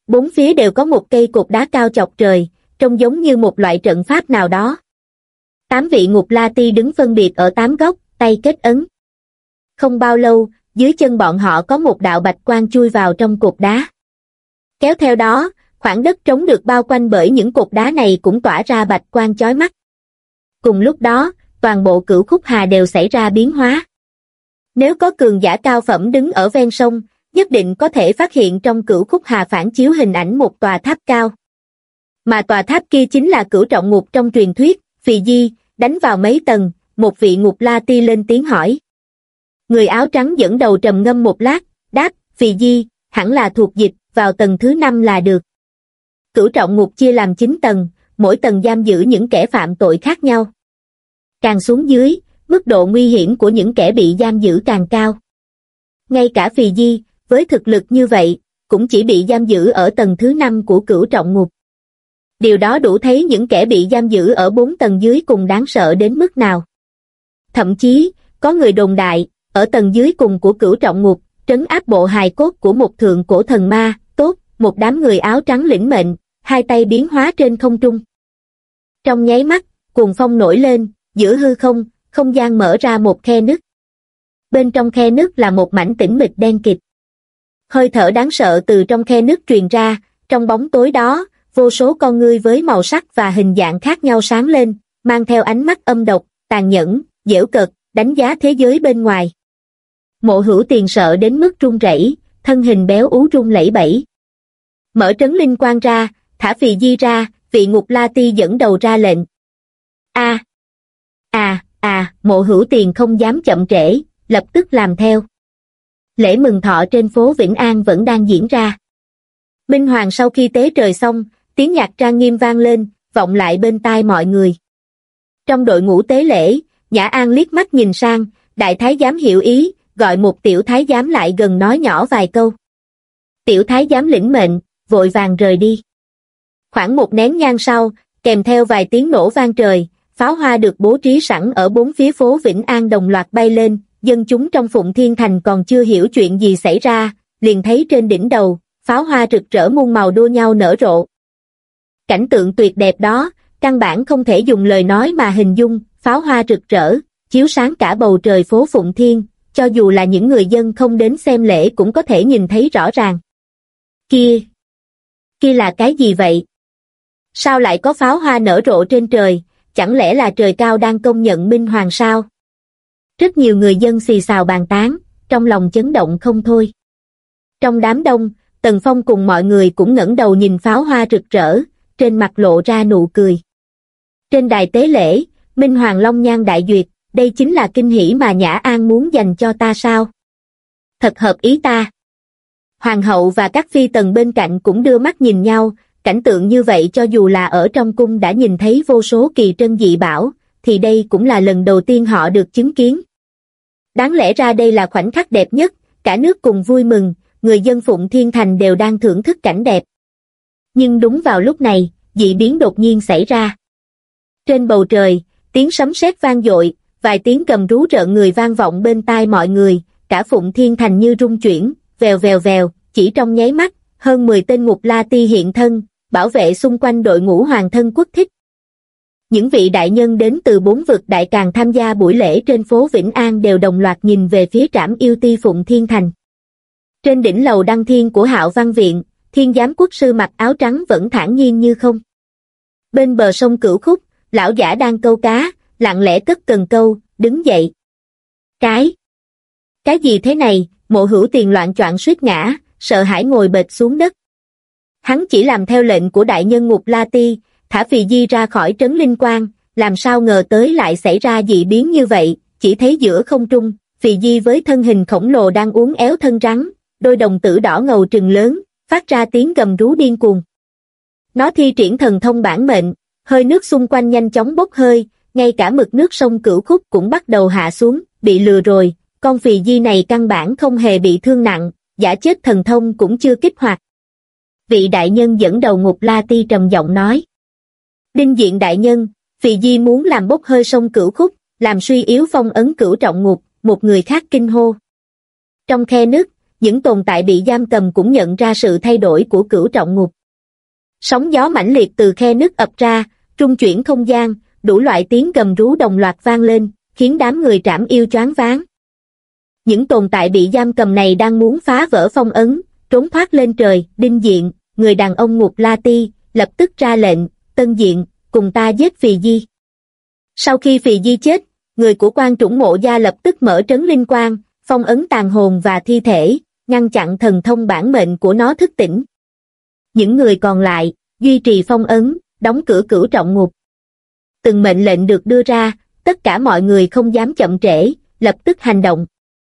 Bốn phía đều có một cây cột đá cao chọc trời, trông giống như một loại trận pháp nào đó. 8 vị Ngục La Ti đứng phân biệt ở 8 góc, tay kết ấn. Không bao lâu, dưới chân bọn họ có một đạo bạch quang chui vào trong cột đá. Kéo theo đó, khoảng đất trống được bao quanh bởi những cột đá này cũng tỏa ra bạch quang chói mắt. Cùng lúc đó, toàn bộ Cửu Khúc Hà đều xảy ra biến hóa. Nếu có cường giả cao phẩm đứng ở ven sông, nhất định có thể phát hiện trong Cửu Khúc Hà phản chiếu hình ảnh một tòa tháp cao. Mà tòa tháp kia chính là Cửu Trọng Ngục trong truyền thuyết. Phì Di, đánh vào mấy tầng, một vị Ngục La Ti lên tiếng hỏi. Người áo trắng dẫn đầu trầm ngâm một lát, đáp, Phì Di, hẳn là thuộc dịch, vào tầng thứ 5 là được. Cửu Trọng Ngục chia làm 9 tầng, mỗi tầng giam giữ những kẻ phạm tội khác nhau. Càng xuống dưới, mức độ nguy hiểm của những kẻ bị giam giữ càng cao. Ngay cả Phì Di, với thực lực như vậy, cũng chỉ bị giam giữ ở tầng thứ 5 của Cửu Trọng Ngục. Điều đó đủ thấy những kẻ bị giam giữ ở 4 tầng dưới cùng đáng sợ đến mức nào. Thậm chí, có người đồn đại, ở tầng dưới cùng của Cửu Trọng Ngục, trấn áp bộ hài cốt của một thượng cổ thần ma, tốt, một đám người áo trắng lĩnh mệnh, hai tay biến hóa trên không trung. Trong nháy mắt, cuồng phong nổi lên, giữa hư không, không gian mở ra một khe nứt. Bên trong khe nứt là một mảnh tĩnh mịch đen kịt. Hơi thở đáng sợ từ trong khe nứt truyền ra, trong bóng tối đó, vô số con ngươi với màu sắc và hình dạng khác nhau sáng lên, mang theo ánh mắt âm độc, tàn nhẫn, giễu cợt, đánh giá thế giới bên ngoài. Mộ Hữu Tiền sợ đến mức run rẩy, thân hình béo ú run lẩy bẩy. Mở trấn linh quang ra, thả Phì Di ra, vị Ngục La Ti dẫn đầu ra lệnh. Mộ Hữu Tiền không dám chậm trễ, lập tức làm theo. Lễ mừng thọ trên phố Vĩnh An vẫn đang diễn ra. Minh Hoàng sau khi tế trời xong, tiếng nhạc trang nghiêm vang lên, vọng lại bên tai mọi người. Trong đội ngũ tế lễ, Nhã An liếc mắt nhìn sang, đại thái giám hiểu ý, gọi một tiểu thái giám lại gần nói nhỏ vài câu. Tiểu thái giám lĩnh mệnh, vội vàng rời đi. Khoảng một nén nhang sau, kèm theo vài tiếng nổ vang trời, pháo hoa được bố trí sẵn ở bốn phía phố Vĩnh An đồng loạt bay lên, dân chúng trong Phụng Thiên Thành còn chưa hiểu chuyện gì xảy ra, liền thấy trên đỉnh đầu, pháo hoa rực rỡ muôn màu đua nhau nở rộ. Cảnh tượng tuyệt đẹp đó, căn bản không thể dùng lời nói mà hình dung, pháo hoa rực rỡ, chiếu sáng cả bầu trời phố Phụng Thiên, cho dù là những người dân không đến xem lễ cũng có thể nhìn thấy rõ ràng. Kia là cái gì vậy? Sao lại có pháo hoa nở rộ trên trời, chẳng lẽ là trời cao đang công nhận Minh Hoàng sao? Rất nhiều người dân xì xào bàn tán, trong lòng chấn động không thôi. Trong đám đông, Tần Phong cùng mọi người cũng ngẩng đầu nhìn pháo hoa rực rỡ, trên mặt lộ ra nụ cười. Trên đài tế lễ, Minh Hoàng long nhan đại duyệt, đây chính là kinh hỷ mà Nhã An muốn dành cho ta sao? Thật hợp ý ta. Hoàng hậu và các phi tần bên cạnh cũng đưa mắt nhìn nhau, cảnh tượng như vậy cho dù là ở trong cung đã nhìn thấy vô số kỳ trân dị bảo, thì đây cũng là lần đầu tiên họ được chứng kiến. Đáng lẽ ra đây là khoảnh khắc đẹp nhất, cả nước cùng vui mừng, người dân Phụng Thiên Thành đều đang thưởng thức cảnh đẹp. Nhưng đúng vào lúc này, dị biến đột nhiên xảy ra. Trên bầu trời, tiếng sấm sét vang dội, vài tiếng gầm rú rợn người vang vọng bên tai mọi người, cả Phụng Thiên Thành như rung chuyển, vèo vèo vèo, chỉ trong nháy mắt, hơn 10 tên Ngục La Ti hiện thân, bảo vệ xung quanh đội ngũ hoàng thân quốc thích. Những vị đại nhân đến từ 4 vực đại càng tham gia buổi lễ trên phố Vĩnh An đều đồng loạt nhìn về phía trảm yêu ti Phụng Thiên Thành. Trên đỉnh lầu đăng thiên của Hạo Văn Viện, Thiên giám quốc sư mặc áo trắng vẫn thản nhiên như không. Bên bờ sông Cửu Khúc, lão giả đang câu cá, lặng lẽ cất cần câu, đứng dậy. Cái gì thế này? Mộ Hữu Tiền loạn choạng suýt ngã, sợ hãi ngồi bệt xuống đất. Hắn chỉ làm theo lệnh của đại nhân Ngục La Ti, thả Phì Di ra khỏi trấn linh quang, làm sao ngờ tới lại xảy ra dị biến như vậy, chỉ thấy giữa không trung, Phì Di với thân hình khổng lồ đang uốn éo thân rắn, đôi đồng tử đỏ ngầu trừng lớn, phát ra tiếng gầm rú điên cuồng. Nó thi triển thần thông bản mệnh, hơi nước xung quanh nhanh chóng bốc hơi, ngay cả mực nước sông Cửu Khúc cũng bắt đầu hạ xuống, bị lừa rồi, con Phì Di này căn bản không hề bị thương nặng, giả chết thần thông cũng chưa kích hoạt. Vị đại nhân dẫn đầu Ngục La Ti trầm giọng nói. Đinh Diện đại nhân, Phì Di muốn làm bốc hơi sông Cửu Khúc, làm suy yếu phong ấn Cửu Trọng Ngục, một người khác kinh hô. Trong khe nứt, những tồn tại bị giam cầm cũng nhận ra sự thay đổi của cửu trọng ngục. Sóng gió mãnh liệt từ khe nứt ập ra, trung chuyển không gian, đủ loại tiếng gầm rú đồng loạt vang lên, khiến đám người Trảm Yêu choáng váng. Những tồn tại bị giam cầm này đang muốn phá vỡ phong ấn, trốn thoát lên trời. Đinh Diện, người đàn ông Ngục La Ti, lập tức ra lệnh, Tân Diện, cùng ta giết Phì Di. Sau khi Phì Di chết, người của Quan Trũng Mộ Gia lập tức mở trấn linh quang, phong ấn tàn hồn và thi thể, ngăn chặn thần thông bản mệnh của nó thức tỉnh. Những người còn lại, duy trì phong ấn, đóng cửa cửu trọng ngục. Từng mệnh lệnh được đưa ra, tất cả mọi người không dám chậm trễ, lập tức hành động.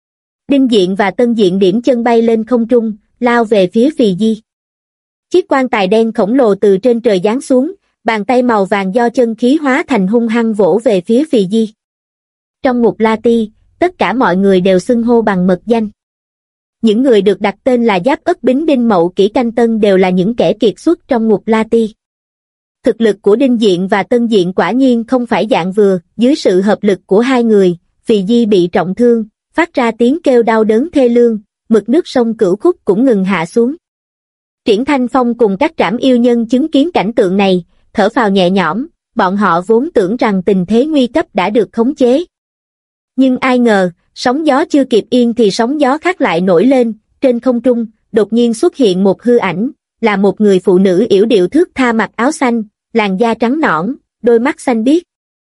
Đinh Diện và Tân Diện điểm chân bay lên không trung, lao về phía Phì Di. Chiếc quan tài đen khổng lồ từ trên trời giáng xuống, bàn tay màu vàng do chân khí hóa thành hung hăng vỗ về phía Phì Di. Trong Ngục La Ti, tất cả mọi người đều xưng hô bằng mật danh. Những người được đặt tên là Giáp Ất Bính Đinh Mậu Kỷ Canh Tân đều là những kẻ kiệt xuất trong Ngục La Ti. Thực lực của Đinh Diện và Tân Diện quả nhiên không phải dạng vừa, dưới sự hợp lực của hai người, Phì Di bị trọng thương, phát ra tiếng kêu đau đớn thê lương, mực nước sông Cửu Khúc cũng ngừng hạ xuống. Triển Thanh Phong cùng các Trảm Yêu nhân chứng kiến cảnh tượng này, thở phào nhẹ nhõm, bọn họ vốn tưởng rằng tình thế nguy cấp đã được khống chế. Nhưng ai ngờ, sóng gió chưa kịp yên thì sóng gió khác lại nổi lên, trên không trung, đột nhiên xuất hiện một hư ảnh, là một người phụ nữ yểu điệu thướt tha mặc áo xanh, làn da trắng nõn, đôi mắt xanh biếc.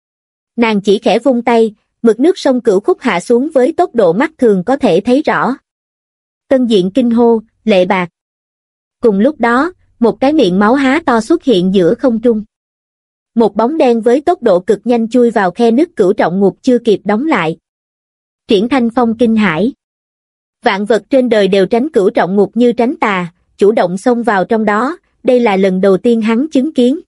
Nàng chỉ khẽ vung tay, mực nước sông Cửu Khúc hạ xuống với tốc độ mắt thường có thể thấy rõ. Tân Diện kinh hô, Lệ Bạc. Cùng lúc đó, một cái miệng máu há to xuất hiện giữa không trung. Một bóng đen với tốc độ cực nhanh chui vào khe nứt cửu trọng ngục chưa kịp đóng lại. Triển Thanh Phong kinh hãi. Vạn vật trên đời đều tránh cửu trọng ngục như tránh tà, chủ động xông vào trong đó, đây là lần đầu tiên hắn chứng kiến.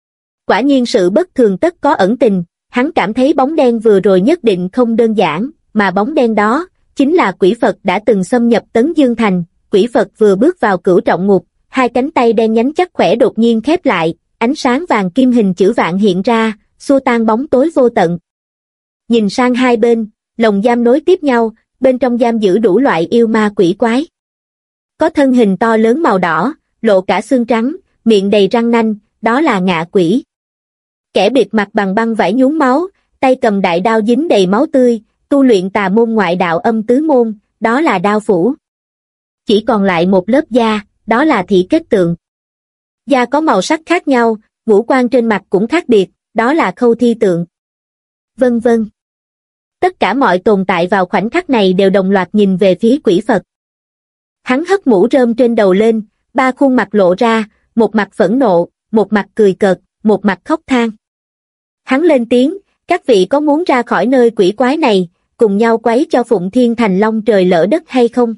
Quả nhiên sự bất thường tất có ẩn tình, hắn cảm thấy bóng đen vừa rồi nhất định không đơn giản, mà bóng đen đó chính là quỷ Phật đã từng xâm nhập Tấn Dương Thành. Quỷ Phật vừa bước vào cửu trọng ngục, hai cánh tay đen nhánh chắc khỏe đột nhiên khép lại, ánh sáng vàng kim hình chữ vạn hiện ra, xua tan bóng tối vô tận. Nhìn sang hai bên, lồng giam nối tiếp nhau, bên trong giam giữ đủ loại yêu ma quỷ quái. Có thân hình to lớn màu đỏ, lộ cả xương trắng, miệng đầy răng nanh, đó là ngạ quỷ. Kẻ bịt mặt bằng băng vải nhuốm máu, tay cầm đại đao dính đầy máu tươi, tu luyện tà môn ngoại đạo âm tứ môn, đó là đao phủ. Chỉ còn lại một lớp da, đó là thị kết tượng. Da có màu sắc khác nhau, ngũ quan trên mặt cũng khác biệt, đó là khâu thi tượng. Vân vân. Tất cả mọi tồn tại vào khoảnh khắc này đều đồng loạt nhìn về phía quỷ Phật. Hắn hất mũ rơm trên đầu lên, ba khuôn mặt lộ ra, một mặt phẫn nộ, một mặt cười cợt, một mặt khóc than. Hắn lên tiếng, các vị có muốn ra khỏi nơi quỷ quái này, cùng nhau quấy cho Phụng Thiên Thành long trời lỡ đất hay không?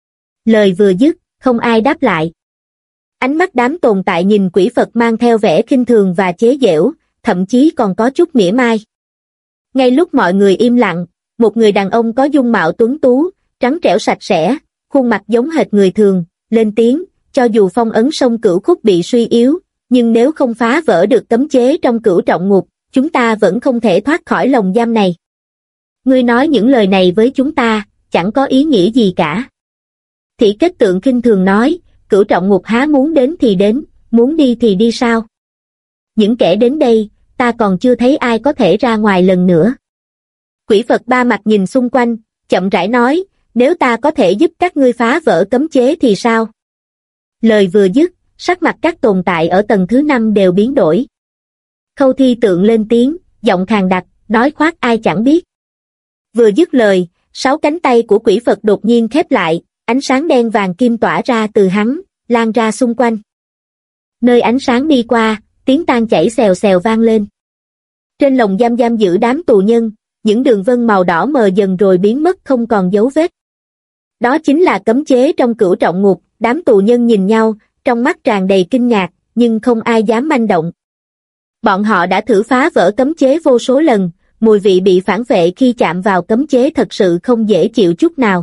Lời vừa dứt, không ai đáp lại. Ánh mắt đám tồn tại nhìn quỷ Phật mang theo vẻ khinh thường và chế giễu, thậm chí còn có chút mỉa mai. Ngay lúc mọi người im lặng, một người đàn ông có dung mạo tuấn tú, trắng trẻo sạch sẽ, khuôn mặt giống hệt người thường, lên tiếng, cho dù phong ấn sông Cửu Khúc bị suy yếu, nhưng nếu không phá vỡ được cấm chế trong cửu trọng ngục, chúng ta vẫn không thể thoát khỏi lồng giam này. Ngươi nói những lời này với chúng ta, chẳng có ý nghĩa gì cả. Thị kết tượng khinh thường nói, cửu trọng ngục há muốn đến thì đến, muốn đi thì đi sao? Những kẻ đến đây, ta còn chưa thấy ai có thể ra ngoài lần nữa. Quỷ Phật ba mặt nhìn xung quanh, chậm rãi nói, nếu ta có thể giúp các ngươi phá vỡ cấm chế thì sao? Lời vừa dứt, sắc mặt các tồn tại ở tầng thứ 5 đều biến đổi. Khâu thi tượng lên tiếng, giọng khàn đặc, nói khoác ai chẳng biết. Vừa dứt lời, 6 cánh tay của quỷ Phật đột nhiên khép lại, ánh sáng đen vàng kim tỏa ra từ hắn, lan ra xung quanh. Nơi ánh sáng đi qua, tiếng tan chảy xèo xèo vang lên. Trên lồng giam giam giữ đám tù nhân, những đường vân màu đỏ mờ dần rồi biến mất không còn dấu vết. Đó chính là cấm chế trong cửu trọng ngục, đám tù nhân nhìn nhau, trong mắt tràn đầy kinh ngạc, nhưng không ai dám manh động. Bọn họ đã thử phá vỡ cấm chế vô số lần, mùi vị bị phản vệ khi chạm vào cấm chế thật sự không dễ chịu chút nào.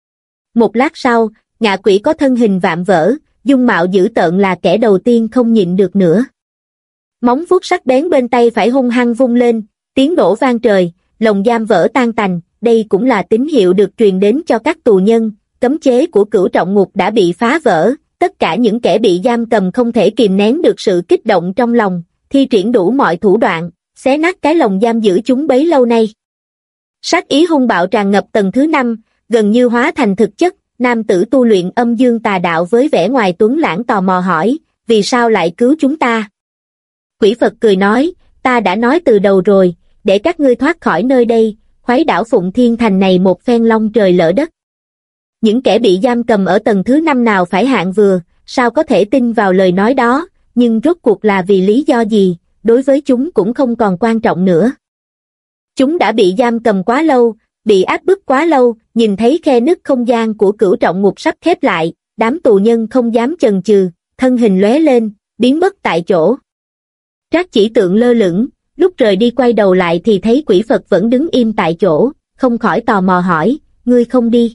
Một lát sau, ngạ quỷ có thân hình vạm vỡ, dung mạo dữ tợn là kẻ đầu tiên không nhịn được nữa. Móng vuốt sắc bén bên tay phải hung hăng vung lên, tiếng nổ vang trời, lồng giam vỡ tan tành, đây cũng là tín hiệu được truyền đến cho các tù nhân, cấm chế của Cửu Trọng Ngục đã bị phá vỡ, tất cả những kẻ bị giam cầm không thể kìm nén được sự kích động trong lòng, thi triển đủ mọi thủ đoạn, xé nát cái lồng giam giữ chúng bấy lâu nay. Sát ý hung bạo tràn ngập tầng thứ 5, gần như hóa thành thực chất. Nam tử tu luyện âm dương tà đạo với vẻ ngoài tuấn lãng tò mò hỏi, vì sao lại cứu chúng ta? Quỷ Phật cười nói, ta đã nói từ đầu rồi, để các ngươi thoát khỏi nơi đây, khuấy đảo Phụng Thiên Thành này một phen long trời lỡ đất. Những kẻ bị giam cầm ở tầng thứ 5 nào phải hạng vừa, sao có thể tin vào lời nói đó, nhưng rốt cuộc là vì lý do gì, đối với chúng cũng không còn quan trọng nữa. Chúng đã bị giam cầm quá lâu, bị áp bức quá lâu, nhìn thấy khe nứt không gian của Cửu Trọng Ngục sắp khép lại, đám tù nhân không dám chần chừ, thân hình lóe lên, biến mất tại chỗ. Trác Chỉ Tượng lơ lửng, lúc rời đi quay đầu lại thì thấy Quỷ Phật vẫn đứng im tại chỗ, không khỏi tò mò hỏi, ngươi không đi.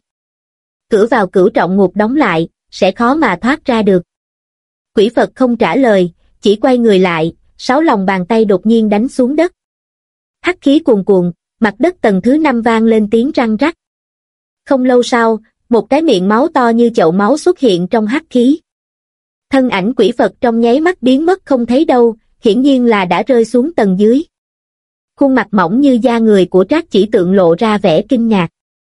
Cửa vào Cửu Trọng Ngục đóng lại, sẽ khó mà thoát ra được. Quỷ Phật không trả lời, chỉ quay người lại, 6 lòng bàn tay đột nhiên đánh xuống đất. Hắc khí cuồn cuộn, mặt đất tầng thứ 5 vang lên tiếng răng rắc. Không lâu sau, một cái miệng máu to như chậu máu xuất hiện trong hắc khí. Thân ảnh Quỷ Phật trong nháy mắt biến mất không thấy đâu, hiển nhiên là đã rơi xuống tầng dưới. Khuôn mặt mỏng như da người của Trác Chỉ Tượng lộ ra vẻ kinh ngạc.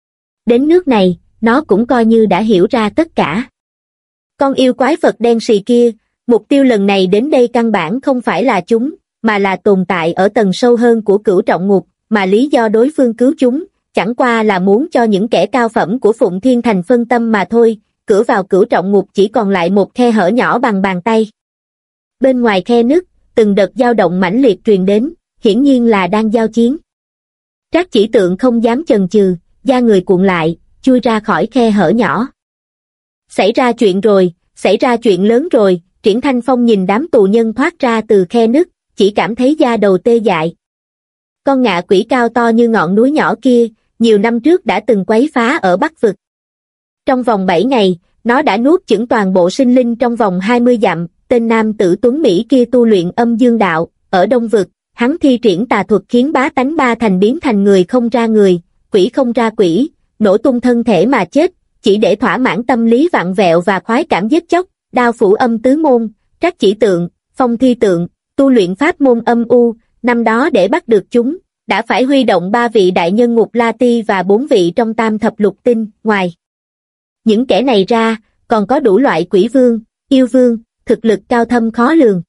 Đến nước này, nó cũng coi như đã hiểu ra tất cả. Con yêu quái Phật đen xì kia, mục tiêu lần này đến đây căn bản không phải là chúng, mà là tồn tại ở tầng sâu hơn của Cửu Trọng Ngục, mà lý do đối phương cứu chúng, chẳng qua là muốn cho những kẻ cao phẩm của Phụng Thiên Thành phân tâm mà thôi. Cửa vào Cửu Trọng Ngục chỉ còn lại một khe hở nhỏ bằng bàn tay. Bên ngoài khe nứt, từng đợt dao động mãnh liệt truyền đến, hiển nhiên là đang giao chiến. Trác Chỉ Tượng không dám chần chừ, da người cuộn lại, chui ra khỏi khe hở nhỏ. Xảy ra chuyện rồi, xảy ra chuyện lớn rồi. Triển Thanh Phong nhìn đám tù nhân thoát ra từ khe nứt, chỉ cảm thấy da đầu tê dại. Con ngạ quỷ cao to như ngọn núi nhỏ kia, nhiều năm trước đã từng quấy phá ở Bắc Vực. Trong vòng 7 ngày, nó đã nuốt chửng toàn bộ sinh linh trong vòng 20 dặm. Tên nam tử tuấn Mỹ kia tu luyện âm dương đạo, ở Đông Vực, hắn thi triển tà thuật khiến bá tánh ba thành biến thành người không ra người, quỷ không ra quỷ, nổ tung thân thể mà chết, chỉ để thỏa mãn tâm lý vặn vẹo và khoái cảm giết chóc. Đao phủ âm tứ môn, Trác Chỉ Tượng, Phong Thi Tượng, tu luyện pháp môn âm u, năm đó để bắt được chúng, đã phải huy động 3 vị đại nhân Ngục La Ti và 4 vị trong Tam Thập Lục Tinh. Ngoài những kẻ này ra, còn có đủ loại quỷ vương, yêu vương, thực lực cao thâm khó lường.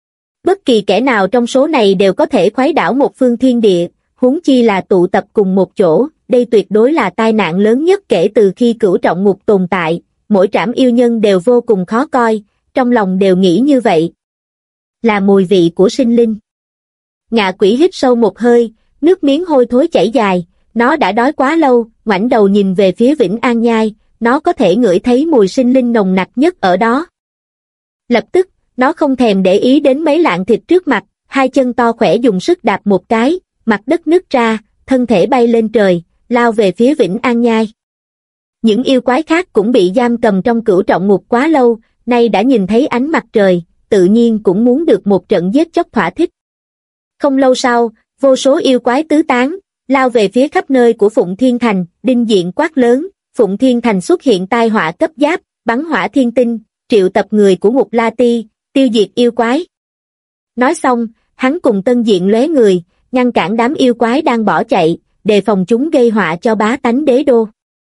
Bất kỳ kẻ nào trong số này đều có thể khuấy đảo một phương thiên địa, huống chi là tụ tập cùng một chỗ. Đây tuyệt đối là tai nạn lớn nhất kể từ khi Cửu Trọng Ngục tồn tại. Mỗi trảm yêu nhân đều vô cùng khó coi, trong lòng đều nghĩ như vậy. Là mùi vị của sinh linh. Ngạ quỷ hít sâu một hơi, nước miếng hôi thối chảy dài, nó đã đói quá lâu, ngoảnh đầu nhìn về phía Vĩnh An Nhai, nó có thể ngửi thấy mùi sinh linh nồng nặc nhất ở đó. Lập tức, nó không thèm để ý đến mấy lạng thịt trước mặt, hai chân to khỏe dùng sức đạp một cái, mặt đất nứt ra, thân thể bay lên trời, lao về phía Vĩnh An Nhai. Những yêu quái khác cũng bị giam cầm trong Cửu Trọng Ngục quá lâu, nay đã nhìn thấy ánh mặt trời, tự nhiên cũng muốn được một trận giết chóc thỏa thích. Không lâu sau, vô số yêu quái tứ tán, lao về phía khắp nơi của Phụng Thiên Thành. Đinh Diện quát lớn, Phụng Thiên Thành xuất hiện tai họa cấp giáp, bắn hỏa thiên tinh, triệu tập người của Ngục La Ti, tiêu diệt yêu quái. Nói xong, hắn cùng Tân Diện lóe người, ngăn cản đám yêu quái đang bỏ chạy, đề phòng chúng gây họa cho bá tánh đế đô.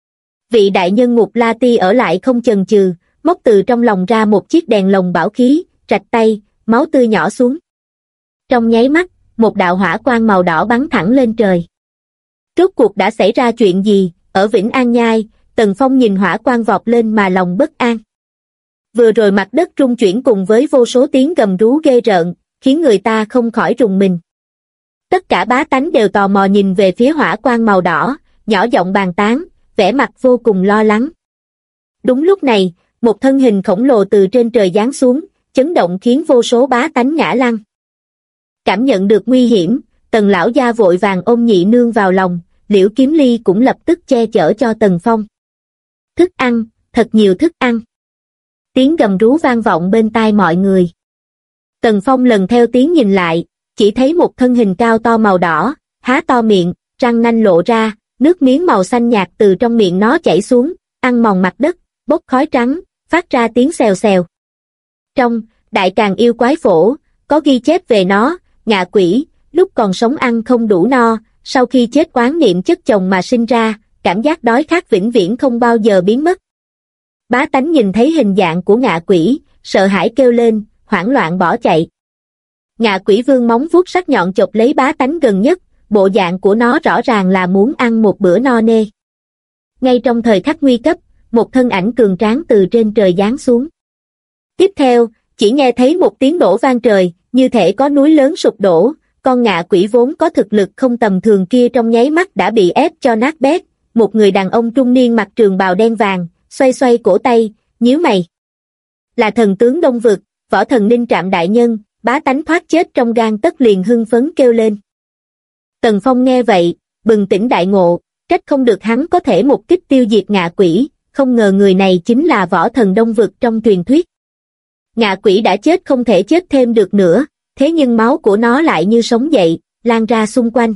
Vị đại nhân Ngục La Ti ở lại không chần chừ, móc từ trong lòng ra một chiếc đèn lồng bảo khí, rạch tay, máu tươi nhỏ xuống. Trong nháy mắt, một đạo hỏa quang màu đỏ bắn thẳng lên trời. Rốt cuộc đã xảy ra chuyện gì? Ở Vĩnh An Nhai, Tần Phong nhìn hỏa quang vọt lên mà lòng bất an. Vừa rồi mặt đất rung chuyển cùng với vô số tiếng gầm rú ghê rợn, khiến người ta không khỏi rùng mình. Tất cả bá tánh đều tò mò nhìn về phía hỏa quang màu đỏ, nhỏ giọng bàn tán, vẻ mặt vô cùng lo lắng. Đúng lúc này, một thân hình khổng lồ từ trên trời giáng xuống, chấn động khiến vô số bá tánh ngã lăn. Cảm nhận được nguy hiểm, Tần lão gia vội vàng ôm Nhị nương vào lòng, Liễu Kiếm Ly cũng lập tức che chở cho Tần Phong. Thức ăn, thật nhiều thức ăn. Tiếng gầm rú vang vọng bên tai mọi người. Tần Phong lần theo tiếng nhìn lại, chỉ thấy một thân hình cao to màu đỏ, há to miệng, răng nanh lộ ra, nước miếng màu xanh nhạt từ trong miệng nó chảy xuống, ăn mòn mặt đất, bốc khói trắng, phát ra tiếng xèo xèo. Trong Đại Càn Yêu Quái Phổ, có ghi chép về nó, ngạ quỷ, lúc còn sống ăn không đủ no, sau khi chết oán niệm chất chồng mà sinh ra, cảm giác đói khát vĩnh viễn không bao giờ biến mất. Bá tánh nhìn thấy hình dạng của ngạ quỷ, sợ hãi kêu lên, hoảng loạn bỏ chạy. Ngạ quỷ vương móng vuốt sắc nhọn chộp lấy bá tánh gần nhất, bộ dạng của nó rõ ràng là muốn ăn một bữa no nê. Ngay trong thời khắc nguy cấp, một thân ảnh cường tráng từ trên trời giáng xuống. Tiếp theo, chỉ nghe thấy một tiếng nổ vang trời, như thể có núi lớn sụp đổ, con ngạ quỷ vốn có thực lực không tầm thường kia trong nháy mắt đã bị ép cho nát bét. Một người đàn ông trung niên mặc trường bào đen vàng, xoay xoay cổ tay, nhíu mày. Là thần tướng Đông Vực, Võ Thần Ninh Trạm đại nhân. Bá tánh thoát chết trong gang tấc liền hưng phấn kêu lên. Tần Phong nghe vậy, bừng tỉnh đại ngộ, trách không được hắn có thể một kích tiêu diệt ngạ quỷ, không ngờ người này chính là Võ Thần Đông Vực trong truyền thuyết. Ngạ quỷ đã chết không thể chết thêm được nữa, thế nhưng máu của nó lại như sống dậy, lan ra xung quanh.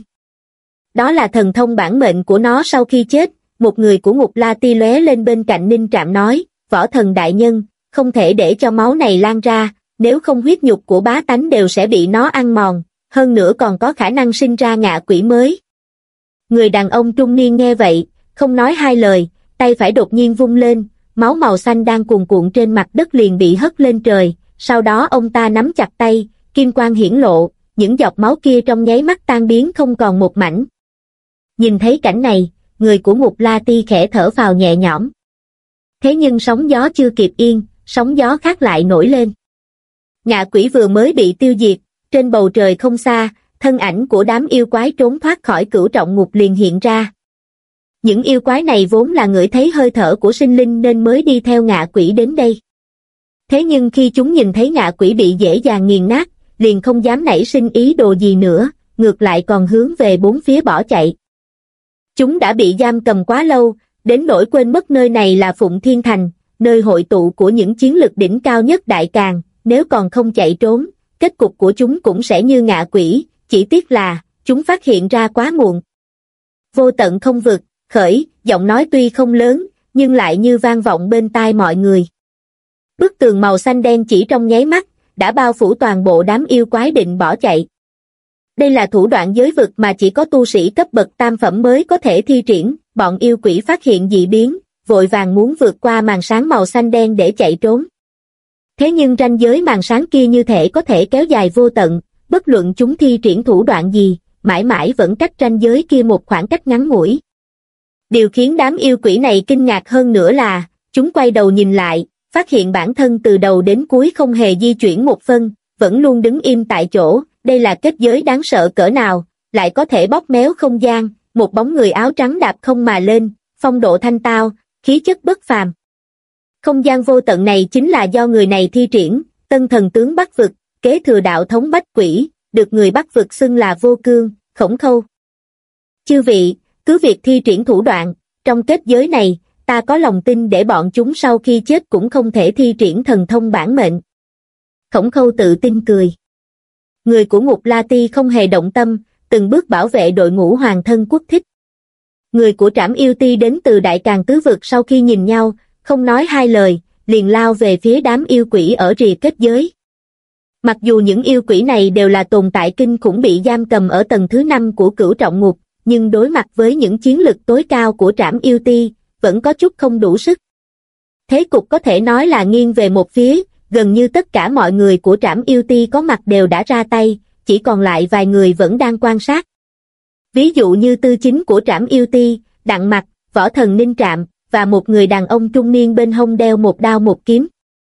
Đó là thần thông bản mệnh của nó sau khi chết. Một người của Ngục La Ti lóe lên bên cạnh Ninh Trạm nói, Võ Thần đại nhân, không thể để cho máu này lan ra, nếu không huyết nhục của bá tánh đều sẽ bị nó ăn mòn, hơn nữa còn có khả năng sinh ra ngạ quỷ mới. Người đàn ông trung niên nghe vậy, không nói hai lời, tay phải đột nhiên vung lên, máu màu xanh đang cuồn cuộn trên mặt đất liền bị hất lên trời, sau đó ông ta nắm chặt tay, kim quang hiển lộ, những giọt máu kia trong nháy mắt tan biến không còn một mảnh. Nhìn thấy cảnh này, người của Ngục La Ti khẽ thở phào nhẹ nhõm. Thế nhưng sóng gió chưa kịp yên, sóng gió khác lại nổi lên. Ngạ quỷ vừa mới bị tiêu diệt, trên bầu trời không xa, thân ảnh của đám yêu quái trốn thoát khỏi Cửu Trọng Ngục liền hiện ra. Những yêu quái này vốn là ngửi thấy hơi thở của sinh linh nên mới đi theo ngạ quỷ đến đây. Thế nhưng khi chúng nhìn thấy ngạ quỷ bị dễ dàng nghiền nát, liền không dám nảy sinh ý đồ gì nữa, ngược lại còn hướng về bốn phía bỏ chạy. Chúng đã bị giam cầm quá lâu, đến nỗi quên mất nơi này là Phụng Thiên Thành, nơi hội tụ của những chiến lực đỉnh cao nhất Đại Càn, nếu còn không chạy trốn, kết cục của chúng cũng sẽ như ngạ quỷ, chỉ tiếc là, chúng phát hiện ra quá muộn. Vô tận không vực, khởi, giọng nói tuy không lớn, nhưng lại như vang vọng bên tai mọi người. Bức tường màu xanh đen chỉ trong nháy mắt, đã bao phủ toàn bộ đám yêu quái định bỏ chạy. Đây là thủ đoạn giới vực mà chỉ có tu sĩ cấp bậc tam phẩm mới có thể thi triển, bọn yêu quỷ phát hiện dị biến, vội vàng muốn vượt qua màn sáng màu xanh đen để chạy trốn. Thế nhưng ranh giới màn sáng kia như thể có thể kéo dài vô tận, bất luận chúng thi triển thủ đoạn gì, mãi mãi vẫn cách ranh giới kia một khoảng cách ngắn ngủi. Điều khiến đám yêu quỷ này kinh ngạc hơn nữa là, chúng quay đầu nhìn lại, phát hiện bản thân từ đầu đến cuối không hề di chuyển một phân, vẫn luôn đứng im tại chỗ. Đây là kết giới đáng sợ cỡ nào, lại có thể bóp méo không gian, một bóng người áo trắng đạp không mà lên, phong độ thanh tao, khí chất bất phàm. Không gian vô tận này chính là do người này thi triển, tân thần tướng Bắc Vực, kế thừa đạo thống Bách Quỷ, được người Bắc Vực xưng là Vô Cương, Khổng Khâu. Chư vị, cứ việc thi triển thủ đoạn, trong kết giới này, ta có lòng tin để bọn chúng sau khi chết cũng không thể thi triển thần thông bản mệnh. Khổng Khâu tự tin cười. Người của Ngục La Ti không hề động tâm, từng bước bảo vệ đội ngũ hoàng thân quốc thích. Người của Trảm Yêu Ti đến từ Đại Càn tứ vực sau khi nhìn nhau, không nói hai lời, liền lao về phía đám yêu quỷ ở rìa kết giới. Mặc dù những yêu quỷ này đều là tồn tại kinh khủng bị giam cầm ở tầng thứ 5 của Cửu Trọng Ngục, nhưng đối mặt với những chiến lực tối cao của Trảm Yêu Ti, vẫn có chút không đủ sức. Thế cục có thể nói là nghiêng về một phía, gần như tất cả mọi người của Trảm Yêu Ti có mặt đều đã ra tay, chỉ còn lại vài người vẫn đang quan sát. Ví dụ như tư chính của Trảm Yêu Ti, Đặng Mặc, Võ Thần Ninh Trạm, và một người đàn ông trung niên bên hông đeo một đao một kiếm.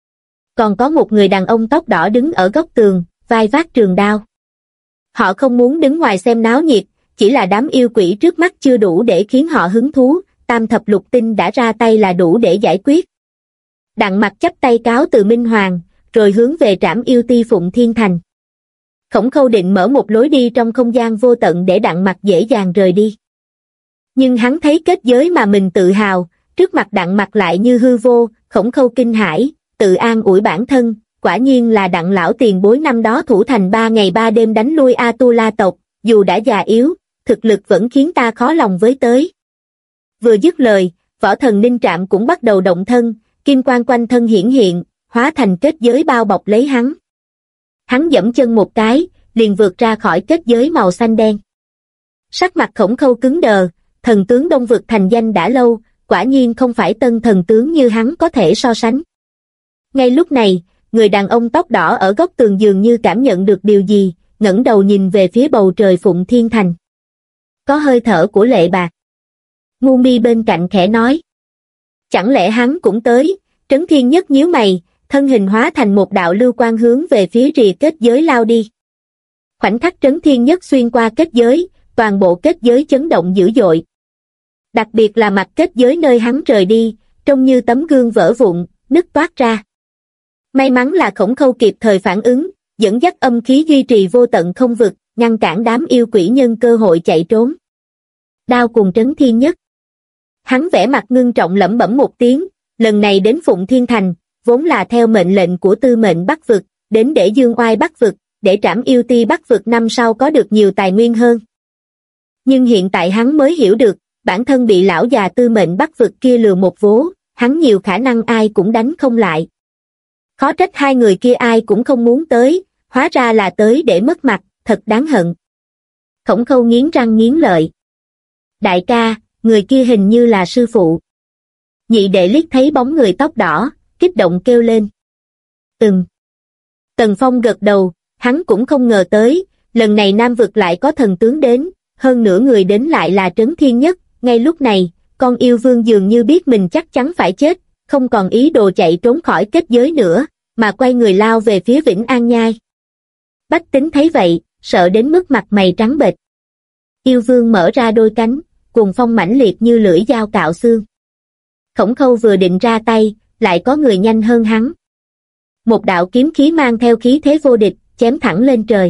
Còn có một người đàn ông tóc đỏ đứng ở góc tường, vai vác trường đao. Họ không muốn đứng ngoài xem náo nhiệt, chỉ là đám yêu quỷ trước mắt chưa đủ để khiến họ hứng thú, Tam Thập Lục Tinh đã ra tay là đủ để giải quyết. Đặng Mặc chắp tay cáo từ Minh Hoàng, rồi hướng về Trảm Yêu Ti Phụng Thiên Thành. Khổng Khâu định mở một lối đi trong không gian vô tận để Đặng Mặc dễ dàng rời đi. Nhưng hắn thấy kết giới mà mình tự hào, trước mặt Đặng Mặc lại như hư vô, Khổng Khâu kinh hãi, tự an ủi bản thân, quả nhiên là Đặng lão tiền bối năm đó thủ thành 3 ngày 3 đêm đánh lui A-tu-la tộc, dù đã già yếu, thực lực vẫn khiến ta khó lòng với tới. Vừa dứt lời, võ thần Ninh Trạm cũng bắt đầu động thân, kim quang quanh thân hiển hiện, hóa thành kết giới bao bọc lấy hắn. Hắn giẫm chân một cái, liền vượt ra khỏi kết giới màu xanh đen. Sắc mặt Khổng Khâu cứng đờ, thần tướng Đông Vực thành danh đã lâu, quả nhiên không phải tân thần tướng như hắn có thể so sánh. Ngay lúc này, người đàn ông tóc đỏ ở góc tường dường như cảm nhận được điều gì, ngẩng đầu nhìn về phía bầu trời Phụng Thiên Thành. Có hơi thở của Lệ Bạc. Ngu Mi bên cạnh khẽ nói. Chẳng lẽ hắn cũng tới? Trấn Thiên Nhất nhíu mày, thân hình hóa thành một đạo lưu quang hướng về phía rìa kết giới lao đi. Khoảnh khắc Trấn Thiên Nhất xuyên qua kết giới, toàn bộ kết giới chấn động dữ dội. Đặc biệt là mặt kết giới nơi hắn rời đi, trông như tấm gương vỡ vụn, nứt toát ra. May mắn là Khổng Khâu kịp thời phản ứng, dẫn dắt âm khí duy trì vô tận không vực, ngăn cản đám yêu quỷ nhân cơ hội chạy trốn. Đao cùng Trấn Thiên Nhất. Hắn vẻ mặt ngưng trọng lẩm bẩm một tiếng, lần này đến Phụng Thiên Thành, vốn là theo mệnh lệnh của Tư Mệnh Bắc Vực, đến để dương oai Bắc Vực, để trảm yêu ti Bắc Vực năm sau có được nhiều tài nguyên hơn. Nhưng hiện tại hắn mới hiểu được, bản thân bị lão già Tư Mệnh Bắc Vực kia lừa một vố, hắn nhiều khả năng ai cũng đánh không lại. Khó trách hai người kia ai cũng không muốn tới, hóa ra là tới để mất mặt, thật đáng hận. Khổng Khâu nghiến răng nghiến lợi. Đại ca, người kia hình như là sư phụ. Nhị đệ liếc thấy bóng người tóc đỏ, kích động kêu lên. Tần Phong gật đầu, hắn cũng không ngờ tới, lần này Nam Vực lại có thần tướng đến, hơn nữa người đến lại là Trấn Thiên Nhất. Ngay lúc này, con yêu vương dường như biết mình chắc chắn phải chết, không còn ý đồ chạy trốn khỏi kết giới nữa, mà quay người lao về phía Vĩnh An Nhai. Bách Tính thấy vậy, sợ đến mức mặt mày trắng bệch. Yêu vương mở ra đôi cánh, cuồng phong mãnh liệt như lưỡi dao cạo xương. Khổng Khâu vừa định ra tay, lại có người nhanh hơn hắn. Một đạo kiếm khí mang theo khí thế vô địch, chém thẳng lên trời.